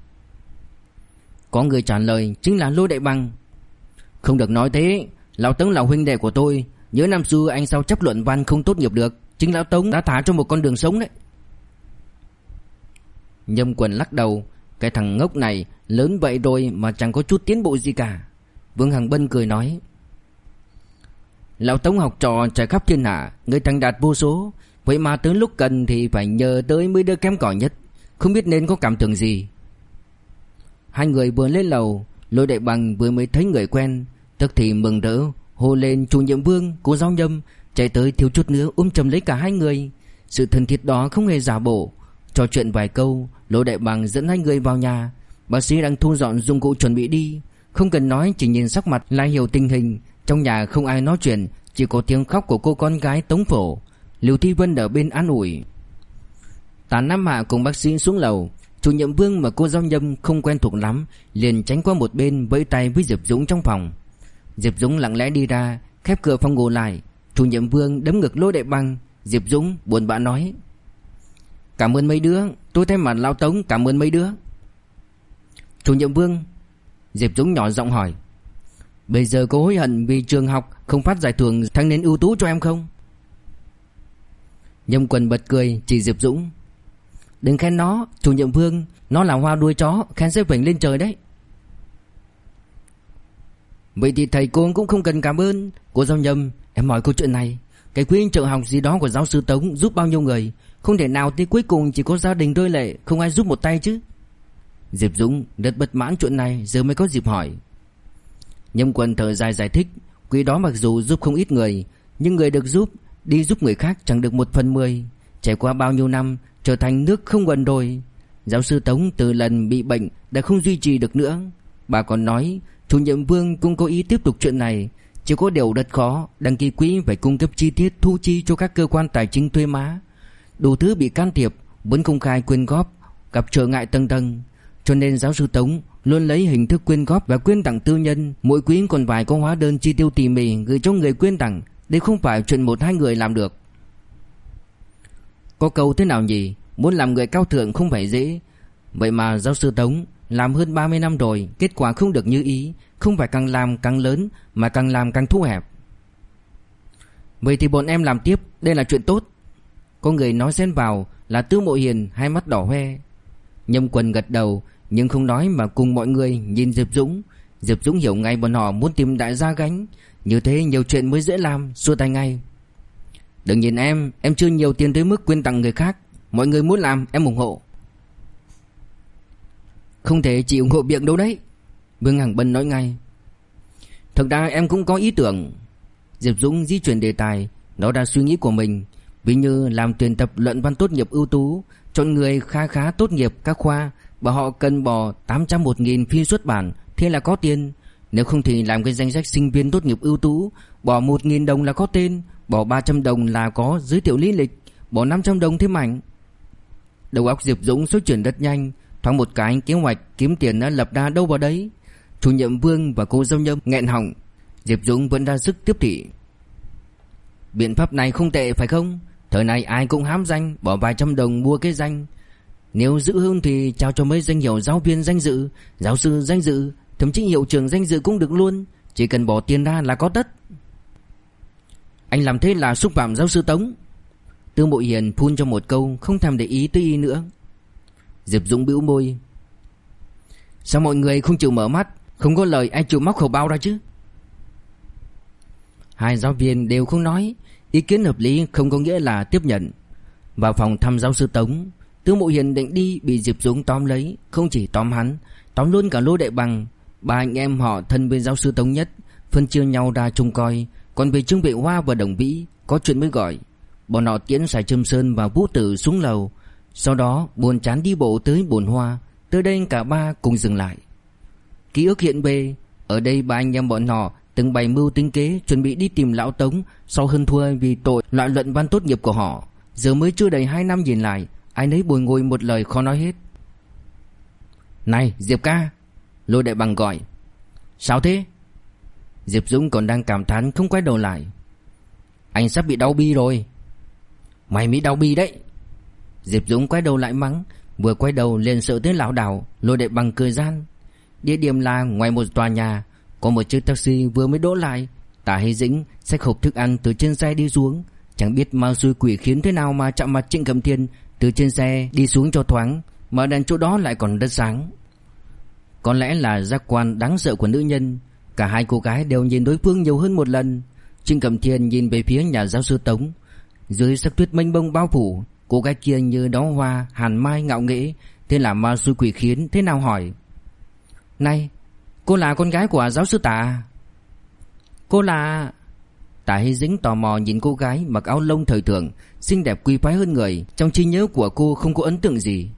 Có người trả lời chính là Lô Đại Bằng. Không được nói thế, lão Tống là huynh đệ của tôi. Nhớ năm xưa anh sao chấp luận văn không tốt nghiệp được, chính lão Tống đã thả cho một con đường sống đấy. Nhâm Quân lắc đầu. Cái thằng ngốc này lớn vậy rồi mà chẳng có chút tiến bộ gì cả. Vương Hằng Bân cười nói: Lão Tống học trò trải khắp thiên hạ, người thành đạt vô số. Vậy mà tới lúc cần thì phải nhờ tới mấy đứa kém cỏi nhất. Không biết nên có cảm tưởng gì. Hai người vừa lên lầu, Lô Đại Bằng vừa mới thấy người quen, tức thì mừng rỡ hô lên chủ nhiệm Vương, cô giáo Nhâm, chạy tới thiếu chút nữa ôm chầm lấy cả hai người. Sự thân thiết đó không hề giả bộ. Trò chuyện vài câu, Lô Đại Bằng dẫn hai người vào nhà. Bác sĩ đang thu dọn dụng cụ chuẩn bị đi. Không cần nói, chỉ nhìn sắc mặt là hiểu tình hình. Trong nhà không ai nói chuyện, chỉ có tiếng khóc của cô con gái Tống Phổ. Lưu Thi Vân ở bên an ủi. Tàn Nam Hạ cùng bác sĩ xuống lầu. Chủ nhiệm Vương mà cô giáo Nhâm không quen thuộc lắm, liền tránh qua một bên vẫy tay với Diệp Dũng trong phòng. Diệp Dũng lặng lẽ đi ra, khép cửa phòng ngủ lại. Chủ nhiệm Vương đấm ngực Lô Đại Bằng. Diệp Dũng buồn bã nói: Cảm ơn mấy đứa, tôi thay mặt lão Tống cảm ơn mấy đứa. Chủ nhiệm Vương, Diệp Dũng nhỏ giọng hỏi: Bây giờ có hối hận vì trường học không phát giải thưởng thanh niên ưu tú cho em không? Nhâm Quân bật cười chỉ Diệp Dũng: Đừng khen nó, chủ nhiệm Vương, nó là hoa đuôi chó, khen sẽ vểnh lên trời đấy. Vậy thì thầy cô cũng không cần cảm ơn. Cô giáo Nhâm, em hỏi câu chuyện này, cái quỹ trợ học gì đó của giáo sư Tống giúp bao nhiêu người, không thể nào tới cuối cùng chỉ có gia đình rơi lệ, không ai giúp một tay chứ? Diệp Dũng rất bất mãn chuyện này, giờ mới có dịp hỏi. Nhâm Quân thở dài giải thích, quỹ đó mặc dù giúp không ít người, nhưng người được giúp đi giúp người khác chẳng được 1/10. Trải qua bao nhiêu năm trở thành nước không gần rồi. Giáo sư Tống từ lần bị bệnh đã không duy trì được nữa. Bà còn nói chủ nhiệm Vương cũng có ý tiếp tục chuyện này, chỉ có điều rất khó. Đăng ký quỹ phải cung cấp chi tiết thu chi cho các cơ quan tài chính thuế má, đủ thứ bị can thiệp, vẫn công khai quyên góp gặp trở ngại tầng tầng. Cho nên giáo sư Tống luôn lấy hình thức quyên góp và quyên tặng tư nhân. Mỗi quỹ còn phải có hóa đơn chi tiêu tỉ mỉ gửi cho người quyên tặng. Đây không phải chuyện 1-2 người làm được. Có câu thế nào nhỉ, muốn làm người cao thượng không phải dễ. Vậy mà giáo sư Tống làm hơn 30 năm rồi, kết quả không được như ý. Không phải càng làm càng lớn, mà càng làm càng thu hẹp. Vậy thì bọn em làm tiếp, đây là chuyện tốt. Có người nói xen vào là Tư Mộ Hiền, hai mắt đỏ hoe. Nhâm Quân gật đầu nhưng không nói mà cùng mọi người nhìn Diệp Dũng. Diệp Dũng hiểu ngay bọn họ muốn tìm đại gia gánh, như thế nhiều chuyện mới dễ làm, xua tay ngay. Đừng nhìn em chưa nhiều tiền tới mức quyên tặng người khác. Mọi người muốn làm em ủng hộ. Không thể chỉ ủng hộ miệng đâu đấy, Vương Hằng Bân nói ngay. Thực ra em cũng có ý tưởng. Diệp Dũng di chuyển đề tài, nói ra suy nghĩ của mình. Ví như làm tuyển tập luận văn tốt nghiệp ưu tú, chọn người khá tốt nghiệp các khoa, bảo họ cần bỏ 801.000 phí xuất bản, thế là có tiền. Nếu không thì làm cái danh sách sinh viên tốt nghiệp ưu tú, bỏ 1.000 đồng là có tên, bỏ 300 đồng là có giới thiệu lý lịch, bỏ 500 đồng thêm ảnh. Đầu óc Diệp Dũng xoay chuyển rất nhanh, thoáng một cái kế hoạch kiếm tiền đã lập ra đâu vào đấy. Chủ nhiệm Vương và cô giáo Nhâm nghẹn họng. Diệp Dũng vẫn ra sức tiếp thị. Biện pháp này không tệ phải không? Thời này ai cũng hám danh, bỏ vài trăm đồng mua cái danh. Nếu giữ hơn thì trao cho mấy danh hiệu giáo viên danh dự, giáo sư danh dự, thậm chí hiệu trưởng danh dự cũng được luôn. Chỉ cần bỏ tiền ra là có tất. Anh làm thế là xúc phạm giáo sư Tống. Tư Mộ Hiền phun cho một câu, không thèm để ý tới y nữa. Diệp Dũng bĩu môi. Sao mọi người không chịu mở mắt? Không có lời ai chịu móc khẩu bao ra chứ? Hai giáo viên đều không nói. Ý kiến hợp lý không có nghĩa là tiếp nhận. Vào phòng thăm giáo sư Tống, Tư Mộ Hiền định đi bị Diệp Dũng tóm lấy. Không chỉ tóm hắn, tóm luôn cả Lô Đại Bằng. Ba anh em họ thân với giáo sư Tống nhất, phân chia nhau ra trông coi. Còn về Trương Vệ Hoa và Đồng Vĩ có chuyện mới gọi. Bọn họ tiễn Sài Trâm Sơn và Vũ Tử xuống lầu. Sau đó buồn chán đi bộ tới Bồn Hoa. Tới đây cả ba cùng dừng lại. Ký ức hiện về. Ở đây ba anh em bọn họ từng bày mưu tính kế, chuẩn bị đi tìm lão Tống sau hơn thua vì tội loại luận văn tốt nghiệp của họ. Giờ mới chưa đầy 2 năm nhìn lại, ai nấy bồi ngồi một lời khó nói hết. Này Diệp ca, Lô Đại Bằng gọi. Sao thế? Diệp Dũng còn đang cảm thán không quay đầu lại. Anh sắp bị đau bi rồi. Mày mới đau bi đấy. Diệp Dũng quay đầu lại mắng. Vừa quay đầu liền sợ tới lão đảo. Lô Đại Bằng cười gian. Địa điểm là ngoài một tòa nhà. Có một chiếc taxi vừa mới đỗ lại. Tả Hay Dĩnh xách hộp thức ăn từ trên xe đi xuống. Chẳng biết ma xui quỷ khiến thế nào mà chạm mặt Trịnh Cẩm Thiên từ trên xe đi xuống cho thoáng. Mà đèn chỗ đó lại còn rất sáng. Có lẽ là giác quan đáng sợ của nữ nhân. Cả hai cô gái đều nhìn đối phương nhiều hơn một lần. Trịnh Cẩm Thiên nhìn về phía nhà giáo sư Tống. Dưới sắc tuyết mênh mông bao phủ, cô gái kia như đóa hoa hàn mai ngạo nghễ. Thế là ma xui quỷ khiến thế nào hỏi. Này, cô là con gái của giáo sư Tả? Cô là... Tả Hay Dĩnh tò mò nhìn cô gái mặc áo lông thời thượng, xinh đẹp quý phái hơn người. Trong trí nhớ của cô không có ấn tượng gì.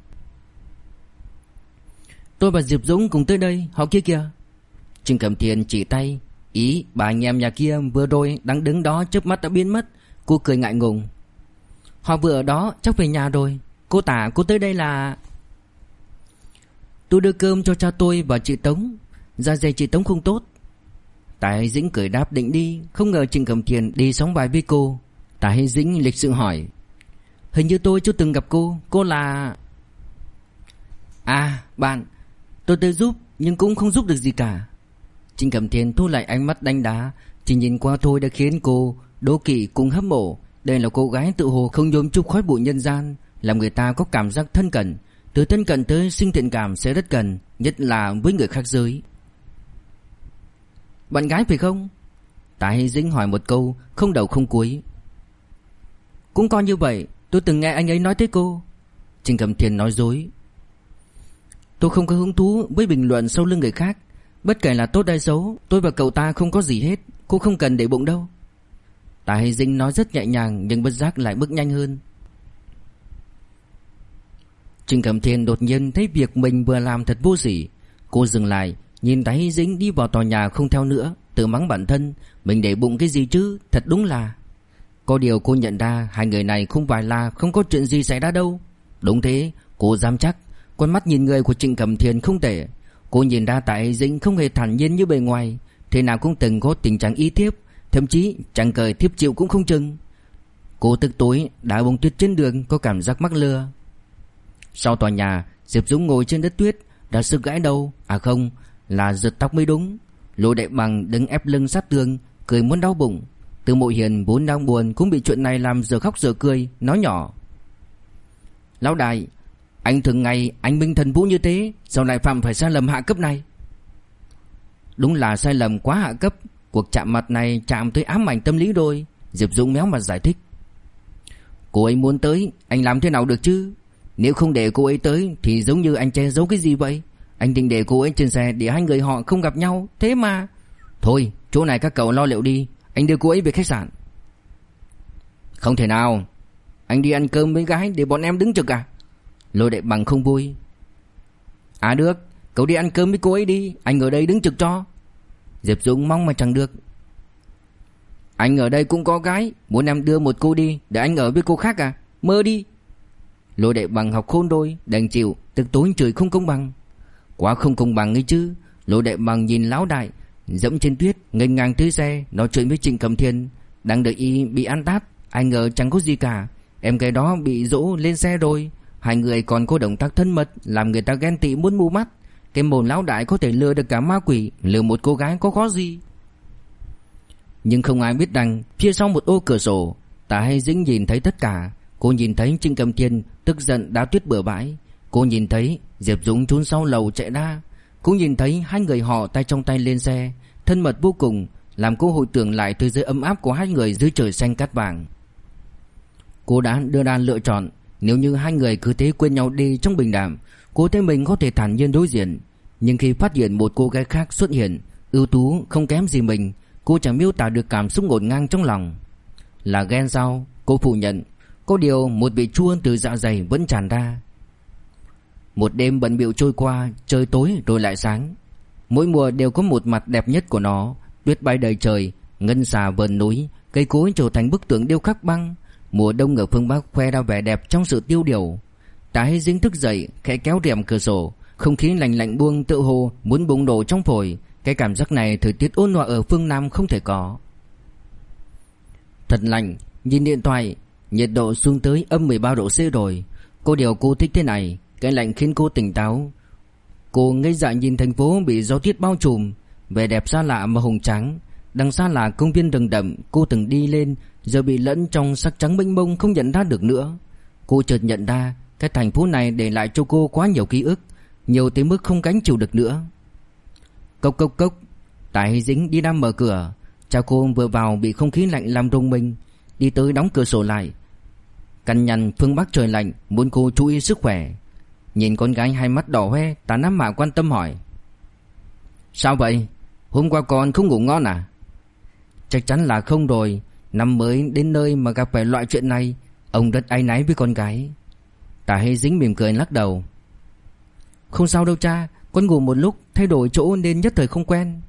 Tôi và Diệp Dũng cùng tới đây, họ kia kìa. Trịnh Cẩm Thiên chỉ tay. Ý bà anh em nhà kia vừa rồi đang đứng đó chớp mắt đã biến mất. Cô cười ngại ngùng. Họ vừa ở đó chắc về nhà rồi. Cô Tả, cô tới đây là... Tôi đưa cơm cho cha tôi và chị Tống. Da dày chị Tống không tốt. Tả Hay Dĩnh cười đáp định đi. Không ngờ Trịnh Cẩm Thiên đi sóng bài với cô. Tả Hay Dĩnh lịch sự hỏi. Hình như tôi chưa từng gặp cô. Cô là... À bạn, tôi tới giúp nhưng cũng không giúp được gì cả. Trịnh Cẩm Thiên thu lại ánh mắt đánh đá. Chỉ nhìn qua thôi đã khiến cô đố kỵ cùng hâm mộ. Đây là cô gái tự hồ không nhôm chút khói bụi nhân gian, làm người ta có cảm giác thân cận. Từ thân cận tới sinh thiện cảm sẽ rất cần, nhất là với người khác giới. Bạn gái phải không? Tả Hay Dĩnh hỏi một câu không đầu không cuối. Cũng coi như vậy. Tôi từng nghe anh ấy nói tới cô. Trịnh Cẩm Thiên nói dối. Tôi không có hứng thú với bình luận sau lưng người khác. Bất kể là tốt hay xấu, tôi và cậu ta không có gì hết. Cô không cần để bụng đâu. Tả Hay Dĩnh nói rất nhẹ nhàng, nhưng bất giác lại bước nhanh hơn. Trịnh Cẩm Thiên đột nhiên thấy việc mình vừa làm thật vô sỉ. Cô dừng lại, nhìn Tả Hay Dĩnh đi vào tòa nhà không theo nữa, tự mắng bản thân. Mình để bụng cái gì chứ, thật đúng là... Có điều cô nhận ra hai người này không phải là không có chuyện gì xảy ra đâu. Đúng thế, cô dám chắc. Con mắt nhìn người của Trịnh Cẩm Thiên không tệ. Cô nhìn ra Tả Hay Dĩnh không hề thản nhiên như bề ngoài. Thế nào cũng từng có tình trạng y thiếp, thậm chí chẳng cởi thiếp chịu cũng không chừng. Cô tức tối đá bông tuyết trên đường, có cảm giác mắc lừa. Sau tòa nhà, Diệp Dũng ngồi trên đất tuyết, đã sức gãi đầu. À không, là giật tóc mới đúng. Lô Đại Bằng đứng ép lưng sát tường, cười muốn đau bụng. Từ Mộ Hiền vốn đang buồn cũng bị chuyện này làm giờ khóc giờ cười, nói nhỏ. Lão đại, anh thường ngày anh minh thần vũ như thế, sao lại phạm phải sai lầm hạ cấp này? Đúng là sai lầm quá hạ cấp. Cuộc chạm mặt này chạm tới ám ảnh tâm lý rồi. Diệp Dũng méo mặt giải thích. Cô ấy muốn tới, anh làm thế nào được chứ? Nếu không để cô ấy tới thì giống như anh che giấu cái gì vậy? Anh định để cô ấy trên xe để hai người họ không gặp nhau, thế mà. Thôi, chỗ này các cậu lo liệu đi, anh đưa cô ấy về khách sạn. Không thể nào. Anh đi ăn cơm với gái để bọn em đứng trực à? Lô Đại Bằng không vui. À được, cậu đi ăn cơm với cô ấy đi, anh ở đây đứng trực cho. Diệp Dũng mong mà chẳng được. Anh ở đây cũng có gái, muốn em đưa một cô đi để anh ở với cô khác à? Mơ đi. Lô Đại Bằng học khôn đôi, đành chịu, tức tối chửi không công bằng. Quá không công bằng ấy chứ. Lô Đại Bằng nhìn lão đại dẫm trên tuyết, nghênh ngang tới xe, nói chuyện với Trịnh Cẩm Thiên. Đang đợi y bị ăn tát, ai ngờ chẳng có gì cả. Em gái đó bị dỗ lên xe rồi. Hai người còn có động tác thân mật, làm người ta ghen tị muốn mù mắt. Cái mồm lão đại có thể lừa được cả ma quỷ, lừa một cô gái có khó gì. Nhưng không ai biết rằng phía sau một ô cửa sổ, Tả Hay Dĩnh nhìn thấy tất cả. Cô nhìn thấy Trịnh Cẩm Thiên tức giận đá tuyết bừa bãi. Cô nhìn thấy Diệp Dũng trốn sau lầu chạy ra. Cô nhìn thấy hai người họ tay trong tay lên xe, thân mật vô cùng, làm cô hồi tưởng lại thế giới ấm áp của hai người dưới trời xanh cát vàng. Cô đã đưa ra lựa chọn, nếu như hai người cứ thế quên nhau đi trong bình đạm, cô thấy mình có thể thản nhiên đối diện. Nhưng khi phát hiện một cô gái khác xuất hiện, ưu tú không kém gì mình, cô chẳng miêu tả được cảm xúc ngổn ngang trong lòng. Là ghen sao? Cô phủ nhận. Có điều một vị chua từ dạ dày vẫn tràn ra. Một đêm bận bịu trôi qua, trời tối rồi lại sáng. Mỗi mùa đều có một mặt đẹp nhất của nó. Tuyết bay đầy trời, ngân xà vờn núi, cây cối trở thành bức tượng điêu khắc băng. Mùa đông ở phương Bắc khoe ra vẻ đẹp trong sự tiêu điều. Tạ Hy Dĩnh thức dậy, khẽ kéo rèm cửa sổ, không khí lạnh lạnh buông tự hồ muốn bùng nổ trong phổi. Cái cảm giác này thời tiết ôn hòa ở phương Nam không thể có. Thật lạnh, nhìn điện thoại, nhiệt độ xuống tới âm 13 độ C rồi. Có điều cô thích thế này, cái lạnh khiến cô tỉnh táo. Cô ngây dại nhìn thành phố bị gió tuyết bao trùm, vẻ đẹp xa lạ mà hùng tráng. Đằng xa là công viên rừng đậm cô từng đi lên, giờ bị lẫn trong sắc trắng mênh mông không nhận ra được nữa. Cô chợt nhận ra cái thành phố này để lại cho cô quá nhiều ký ức, nhiều tới mức không gánh chịu được nữa. Cốc cốc cốc. Tạ Hy Dĩnh đi ra mở cửa. Cha cô vừa vào bị không khí lạnh làm rung mình, đi tới đóng cửa sổ lại. Căn nhằn phương Bắc trời lạnh, muốn cô chú ý sức khỏe. Nhìn con gái hai mắt đỏ hoe, Tạ Nam Mạ quan tâm hỏi: sao vậy? Hôm qua con không ngủ ngon à? Chắc chắn là không rồi. Năm mới đến nơi mà gặp phải loại chuyện này, ông rất áy náy với con gái. Tạ Hy Dĩnh mỉm cười lắc đầu: không sao đâu cha, con ngủ một lúc thay đổi chỗ nên nhất thời không quen.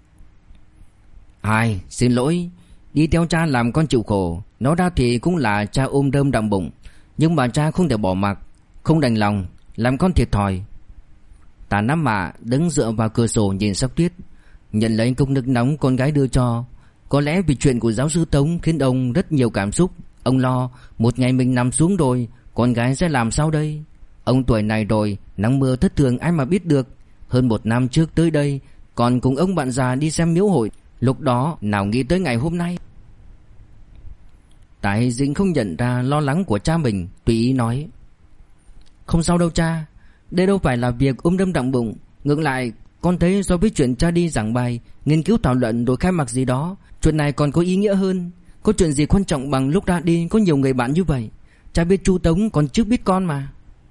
Ai, xin lỗi, đi theo cha làm con chịu khổ. Nói ra thì cũng là cha ôm đơm đặng bụng, nhưng mà cha không thể bỏ mặc, không đành lòng làm con thiệt thòi. Tạ Nam Mạ đứng dựa vào cửa sổ nhìn sắc tuyết, nhận lấy cốc nước nóng con gái đưa cho. Có lẽ vì chuyện của giáo sư Tống khiến ông rất nhiều cảm xúc. Ông lo một ngày mình nằm xuống rồi, con gái sẽ làm sao đây? Ông tuổi này rồi, nắng mưa thất thường ai mà biết được. Hơn một năm trước tới đây, còn cùng ông bạn già đi xem miếu hội, lúc đó nào nghĩ tới ngày hôm nay. Tạ Hy Dĩnh không nhận ra lo lắng của cha mình, tùy ý nói: không sao đâu cha, đây đâu phải là việc ôm đâm đặng bụng. Ngược lại, con thấy so với chuyện cha đi giảng bài, nghiên cứu thảo luận rồi khai mạc gì đó, chuyện này còn có ý nghĩa hơn. Có chuyện gì quan trọng bằng lúc ra đi có nhiều người bạn như vậy. Cha biết chú Tống còn trước biết con mà.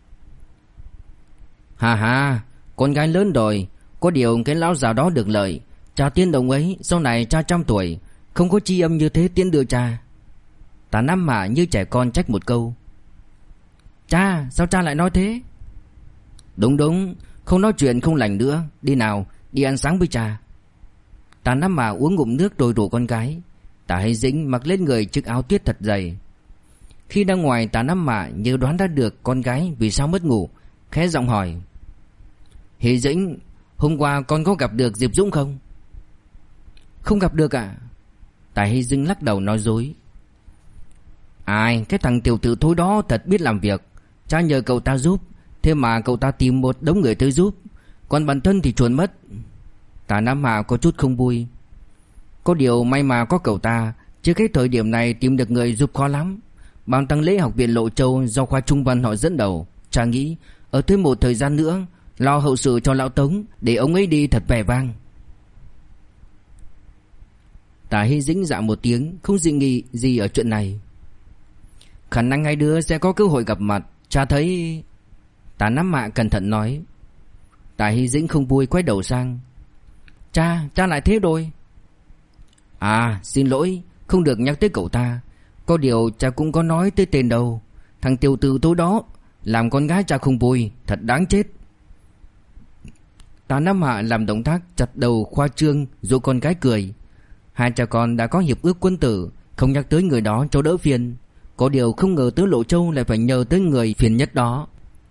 Hà hà, con gái lớn rồi. Có điều cái lão già đó được lợi, cha tiên đồng ấy sau này cha 100 tuổi, không có tri âm như thế tiên đưa cha. Tạ Nam Mạ như trẻ con trách một câu: cha, sao cha lại nói thế? Đúng đúng, không nói chuyện không lành nữa. Đi nào, đi ăn sáng với cha. Tạ Nam Mạ uống ngụm nước rồi rủ con gái. Tạ Hy Dĩnh mặc lên người chiếc áo tuyết thật dày. Khi ra ngoài, Tạ Nam Mạ như đoán ra được con gái vì sao mất ngủ, khẽ giọng hỏi: Hy Dĩnh, hôm qua con có gặp được Diệp Dũng không? Không gặp được ạ. Tạ Hy Dĩnh lắc đầu nói dối: ai, cái thằng tiểu tử thối đó thật biết làm việc. Cha nhờ cậu ta giúp, thế mà cậu ta tìm một đống người tới giúp, còn bản thân thì chuồn mất. Tạ Nam Mạ có chút không vui. Có điều may mà có cậu ta, chứ cái thời điểm này tìm được người giúp khó lắm. Ban tang lễ học viện Lộ Châu do khoa Trung Văn họ dẫn đầu, cha nghĩ ở thêm một thời gian nữa lo hậu sự cho lão Tống, để ông ấy đi thật vẻ vang. Tạ Hy Dĩnh dạ một tiếng, không dị nghị gì ở chuyện này. Khả năng hai đứa sẽ có cơ hội gặp mặt, cha thấy. Tạ Nam Mạ cẩn thận nói. Tạ Hy Dĩnh không vui quay đầu sang: cha lại thế rồi. À, xin lỗi, không được nhắc tới cậu ta. Có điều cha cũng có nói tới tên đâu. Thằng tiểu tử tối đó làm con gái cha không vui, thật đáng chết. Tạ Nam Mạ làm động tác chặt đầu khoa trương dỗ con gái cười. Hai cha con đã có hiệp ước quân tử, không nhắc tới người đó cho đỡ phiền. Có điều không ngờ tới Lộ Châu lại phải nhờ tới người phiền nhất đó.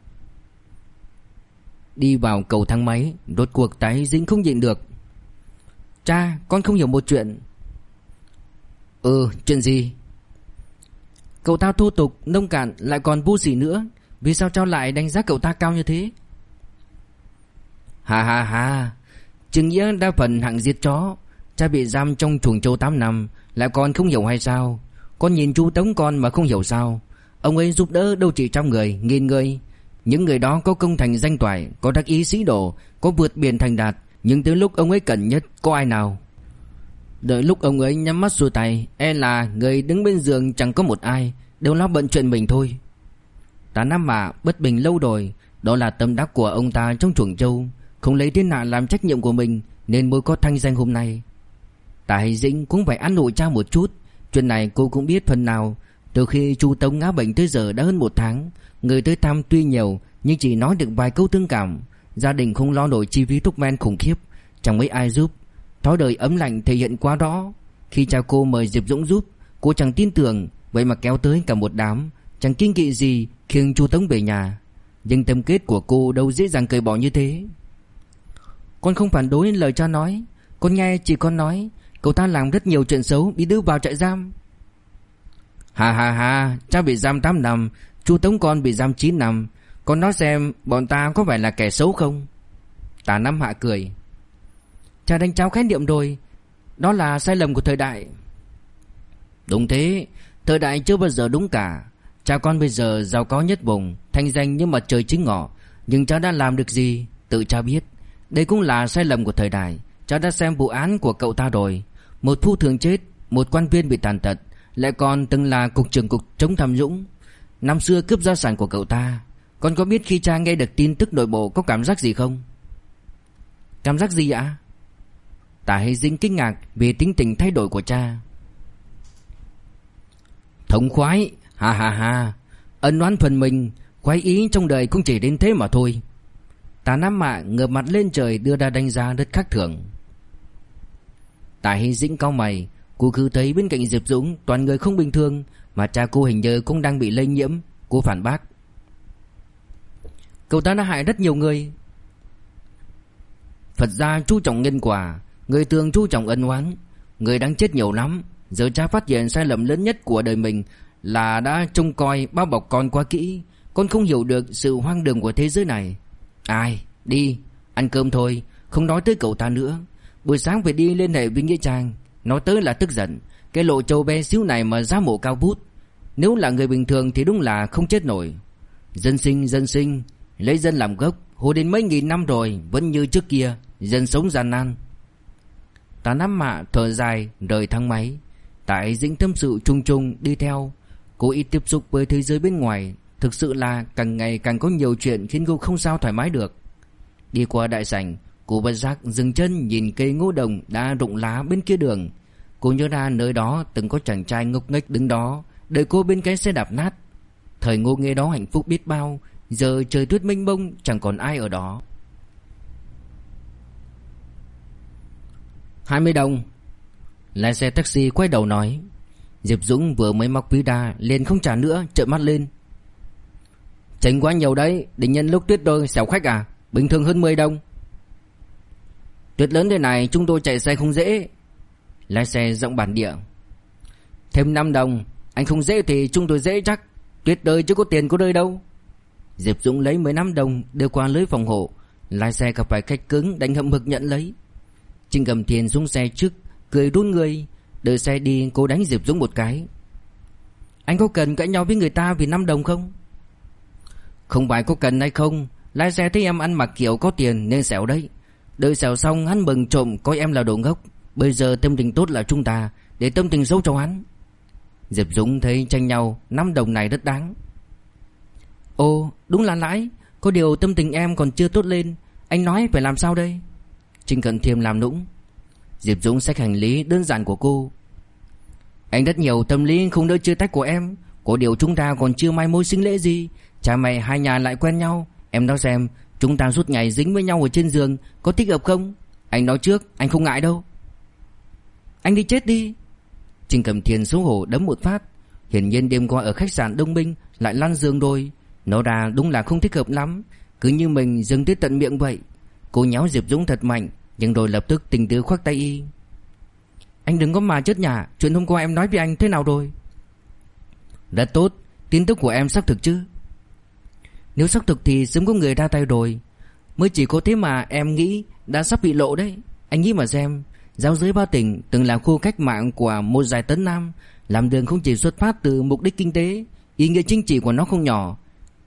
Đi vào cầu thang máy, rốt cuộc Tạ Hy Dĩnh không nhịn được: cha, con không hiểu một chuyện. Chuyện gì? Cậu ta thô tục, nông cạn, lại còn vô sỉ nữa. Vì sao cháu lại đánh giá cậu ta cao như thế? Hà, Trương Nghĩa đa phần hạng giết chó. Cha bị giam trong chuồng trâu 8 năm, lại còn không hiểu hay sao? Con nhìn chú Tống con mà không hiểu sao? Ông ấy giúp đỡ đâu chỉ trăm người, nghìn người. Những người đó có công thành danh toại, có đắc ý sĩ đồ, có vượt biển thành đạt. Nhưng tới lúc ông ấy cần nhất, có ai nào? Đợi lúc ông ấy nhắm mắt xuôi tay, e là người đứng bên giường chẳng có một ai, đều lo bận chuyện mình thôi. Tạ Nam Mạ bất bình lâu rồi. Đó là tâm đắc của ông ta trong chuồng trâu, không lấy thiên hạ làm trách nhiệm của mình, nên mới có thanh danh hôm nay. Tạ Hay Dĩnh cũng phải an ủi cha một chút. Chuyện này cô cũng biết phần nào. Từ khi chu Tống ngã bệnh tới giờ đã hơn 1 tháng. Người tới thăm tuy nhiều, nhưng chỉ nói được vài câu thương cảm. Gia đình không lo nổi chi phí thuốc men khủng khiếp, chẳng mấy ai giúp. Thói đời ấm lạnh thể hiện quá rõ. Khi cha cô mời Diệp Dũng giúp, cô chẳng tin tưởng, vậy mà kéo tới cả một đám, chẳng kiêng kỵ gì khiêng chu Tống về nhà. Nhưng tâm kết của cô đâu dễ dàng cởi bỏ như thế. Con không phản đối lời cha nói. Con nghe chị con nói cậu ta làm rất nhiều chuyện xấu, bị đưa vào trại giam. Hà hà hà, cha bị giam 8 năm, chu Tống con bị giam 9 năm. Con nói xem bọn ta có phải là kẻ xấu không? Tạ Nam Hạ cười. Cha đánh trao khái niệm rồi. Đó là sai lầm của thời đại. Đúng thế, thời đại chưa bao giờ đúng cả. Cha con bây giờ giàu có nhất vùng, thanh danh như mặt trời chính ngọ. Nhưng cha đã làm được gì? Tự cha biết. Đây cũng là sai lầm của thời đại. Cha đã xem vụ án của cậu ta rồi. Một phu thường chết, một quan viên bị tàn tật, lại còn từng là cục trưởng cục chống tham nhũng. Năm xưa cướp gia sản của cậu ta. Con có biết khi cha nghe được tin tức nội bộ có cảm giác gì không? Cảm giác gì ạ? Tạ Hay Dĩnh kinh ngạc vì tính tình thay đổi của cha. Thống khoái, ha ha ha. Ân oán phần mình, khoái ý trong đời cũng chỉ đến thế mà thôi. Tạ Nam Mạ ngửa mặt lên trời đưa ra đánh giá rất khác thường. Tạ Hay Dĩnh cau mày. Cô cứ thấy bên cạnh Diệp Dũng toàn người không bình thường, mà cha cô hình như cũng đang bị lây nhiễm. Cô phản bác. Cậu ta đã hại rất nhiều người. Phật gia chú trọng nhân quả, người thường chú trọng ân oán. Người đang chết nhiều lắm. Giờ cha phát hiện sai lầm lớn nhất của đời mình là đã trông coi bao bọc con quá kỹ. Con không hiểu được sự hoang đường của thế giới này. Ai, đi, ăn cơm thôi, không nói tới cậu ta nữa. Buổi sáng phải đi liên hệ với Nghĩa Trang. Nói tới là tức giận. Cái lộ trâu bé xíu này mà giá mộ cao vút. Nếu là người bình thường thì đúng là không chết nổi. Dân sinh, lấy dân làm gốc. Hồi đến mấy nghìn năm rồi vẫn như trước kia, dân sống gian nan. Tạ Nam Mạ thở dài rời thang máy. Tạ Hay Dĩnh tâm sự chung chung đi theo. Cô ít tiếp xúc với thế giới bên ngoài. Thực sự là càng ngày càng có nhiều chuyện khiến cô không sao thoải mái được. Đi qua đại sảnh, cô bất giác dừng chân nhìn cây ngô đồng đã rụng lá bên kia đường. Cô nhớ ra nơi đó từng có chàng trai ngốc nghếch đứng đó đợi cô bên cái xe đạp nát. Thời ngô nghê đó hạnh phúc biết bao. Giờ trời tuyết mênh mông, chẳng còn ai ở đó. 20 đồng. Lái xe taxi quay đầu nói. Diệp Dũng vừa mới móc ví ra liền không trả nữa, trợn mắt lên. Chênh quá nhiều đấy, định nhân lúc tuyết rơi xẻo khách à? Bình thường hơn 10 đồng. Tuyết lớn thế này chúng tôi chạy xe không dễ. Lái xe giọng bản địa. Thêm 5 đồng. Anh không dễ thì chúng tôi dễ chắc. Tuyết rơi chứ có tiền có rơi đâu. Diệp Dũng lấy 15 đồng đưa qua lưới phòng hộ. Lái xe gặp phải khách cứng đành hậm hực nhận lấy. Trình Cầm Thiền xuống xe trước cười đun người. Đợi xe đi cô đánh Diệp Dũng một cái. Anh có cần cãi nhau với người ta vì 5 đồng không? Không phải có cần hay không. Lái xe thấy em ăn mặc kiểu có tiền nên xẻo đấy. Đợi xẻo xong hắn mừng trộm coi em là đồ ngốc. Bây giờ tâm tình tốt là chúng ta, để tâm tình xấu cho hắn. Diệp Dũng thấy tranh nhau 5 đồng này rất đáng. Ồ đúng là lãi. Có điều tâm tình em còn chưa tốt lên. Anh nói phải làm sao đây? Trình Cận Thiêm làm nũng. Diệp Dũng xách hành lý đơn giản của cô. Anh rất nhiều tâm lý không đỡ chia tách của em. Có điều chúng ta còn chưa mai mối sinh lễ gì. Cha mẹ hai nhà lại quen nhau. Em nói xem, chúng ta suốt ngày dính với nhau ở trên giường có thích hợp không? Anh nói trước, anh không ngại đâu. Anh đi chết đi. Trình Cẩm Thiền xấu hổ đấm một phát. Hiển nhiên đêm qua ở khách sạn Đông Minh lại lăn giường rồi. Nó ra đúng là không thích hợp lắm. Cứ như mình dâng tới tận miệng vậy. Cô nhéo Diệp Dũng thật mạnh, nhưng rồi lập tức tình tứ khoác tay y. Anh đừng có mà chết nhả. Chuyện hôm qua em nói với anh thế nào rồi? Rất tốt. Tin tức của em xác thực chứ? Nếu xác thực thì sớm có người ra tay rồi. Mới chỉ có thế mà em nghĩ đã sắp bị lộ đấy. Anh nghĩ mà xem, giáo giới Ba Tỉnh từng là khu cách mạng của một giải Tấn Nam. Làm đường không chỉ xuất phát từ mục đích kinh tế, ý nghĩa chính trị của nó không nhỏ.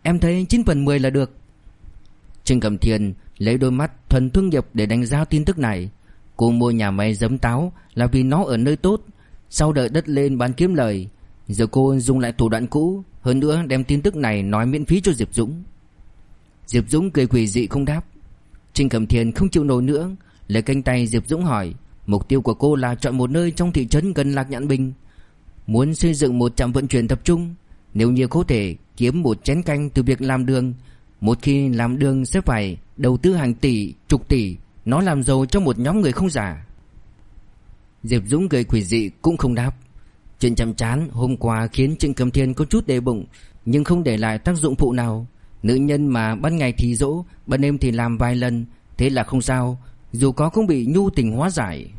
Em thấy 9 phần 10 là được. Trinh Cẩm Thiên lấy đôi mắt thuần thương nghiệp để đánh giá tin tức này. Cô mua nhà máy giấm táo là vì nó ở nơi tốt, sau đợi đất lên bán kiếm lời. Giờ cô dùng lại thủ đoạn cũ, hơn nữa đem tin tức này nói miễn phí cho Diệp Dũng. Diệp Dũng cười quỷ dị không đáp. Trinh Cẩm Thiên không chịu nổi nữa, lấy cánh tay Diệp Dũng hỏi: mục tiêu của cô là chọn một nơi trong thị trấn gần Lạc Nhạn Bình, muốn xây dựng một trạm vận chuyển tập trung. Nếu như có thể kiếm một chén canh từ việc làm đường, một khi làm đường sẽ phải đầu tư hàng tỷ, chục tỷ, nó làm giàu cho một nhóm người không giả. Diệp Dũng cười quỷ dị cũng không đáp. Chuyện chăm chán hôm qua khiến Trịnh Cẩm Thiên có chút đề bụng, nhưng không để lại tác dụng phụ nào. Nữ nhân mà ban ngày thì dỗ, ban đêm thì làm vài lần, thế là không sao, dù có cũng bị nhu tình hóa giải.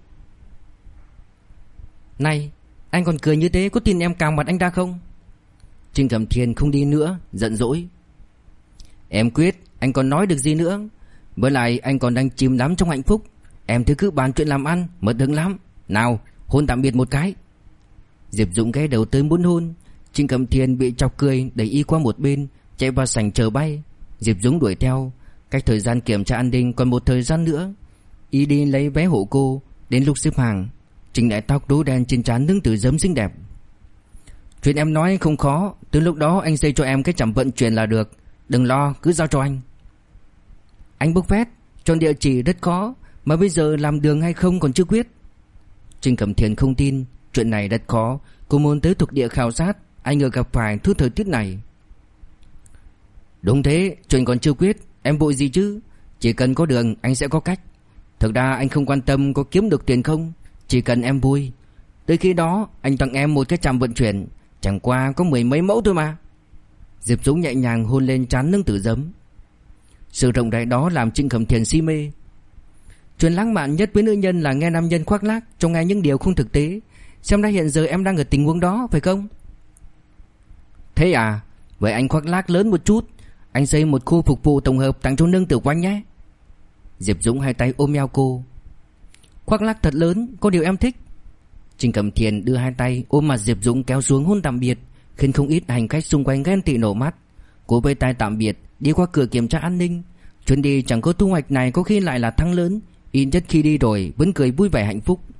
Này, anh còn cười như thế, có tin em cào mặt anh ta không? Trịnh Cẩm Thiên không đi nữa, giận dỗi. Em quyết, anh còn nói được gì nữa? Với lại anh còn đang chìm lắm trong hạnh phúc. Em thứ cứ bàn chuyện làm ăn, mất hứng lắm. Nào, hôn tạm biệt một cái. Diệp Dũng ghé đầu tới muốn hôn. Trịnh Cẩm Thiên bị chọc cười, đẩy y qua một bên, chạy vào sảnh chờ bay. Diệp Dũng đuổi theo. Cách thời gian kiểm tra an ninh còn một thời gian nữa. Y đi lấy vé hộ cô. Đến lúc xếp hàng, chỉnh lại tóc đố đen trên trán nương tử giấm xinh đẹp. Chuyện em nói không khó, từ lúc đó anh xây cho em cái trạm vận chuyển là được. Đừng lo, cứ giao cho anh. Anh bốc phét, chọn địa chỉ rất khó, mà bây giờ làm đường hay không còn chưa quyết. Trịnh Cẩm Thiên không tin. Chuyện này rất khó, cô muốn tới thuộc địa khảo sát, ai ngờ gặp phải thứ thời tiết này. Đúng thế, chuyện còn chưa quyết, em vội gì chứ? Chỉ cần có đường anh sẽ có cách. Thực ra anh không quan tâm có kiếm được tiền không, chỉ cần em vui. Tới khi đó anh tặng em một cái trạm vận chuyển, chẳng qua có 10 mấy mẫu thôi mà. Diệp Dũng nhẹ nhàng hôn lên trán nương tử giấm. Sự rộng rãi đó làm Trịnh Cẩm Thiên si mê. Chuyện lãng mạn nhất với nữ nhân là nghe nam nhân khoác lác trong nghe những điều không thực tế. Xem ra hiện giờ em đang ở tình huống đó phải không? Thế à? Vậy anh khoác lác lớn một chút. Anh xây một khu phục vụ tổng hợp tặng cho nương tử của anh nhé. Diệp Dũng hai tay ôm eo cô. Khoác lác thật lớn, có điều em thích. Trịnh Cẩm Thiên đưa hai tay ôm mặt Diệp Dũng kéo xuống hôn tạm biệt, khiến không ít hành khách xung quanh ghen tị nổ mắt. Cô vẫy tay tạm biệt, đi qua cửa kiểm tra an ninh. Chuyến đi chẳng có thu hoạch này có khi lại là thắng lớn, ít nhất khi đi rồi vẫn cười vui vẻ hạnh phúc.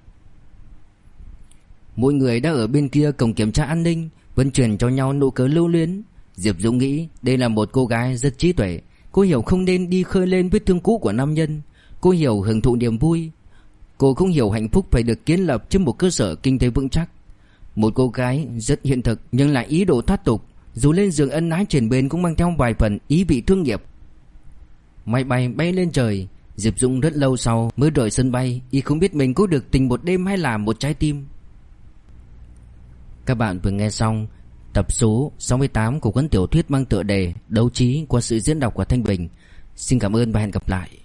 Mỗi người đã ở bên kia cổng kiểm tra an ninh, vẫn truyền cho nhau nụ cười lưu luyến. Diệp Dũng nghĩ đây là một cô gái rất trí tuệ. Cô hiểu không nên đi khơi lên vết thương cũ của nam nhân. Cô hiểu hưởng thụ niềm vui. Cô không hiểu hạnh phúc phải được kiến lập trên một cơ sở kinh tế vững chắc. Một cô gái rất hiện thực nhưng lại ý đồ thoát tục. Dù lên giường ân ái trên bên cũng mang theo vài phần ý vị thương nghiệp. Máy bay bay lên trời. Diệp Dũng rất lâu sau mới rời sân bay. Y không biết mình có được tình một đêm hay là một trái tim. Các bạn vừa nghe xong tập số 68 của cuốn tiểu thuyết mang tựa đề Đấu trí qua sự diễn đọc của Thanh Bình. Xin cảm ơn và hẹn gặp lại.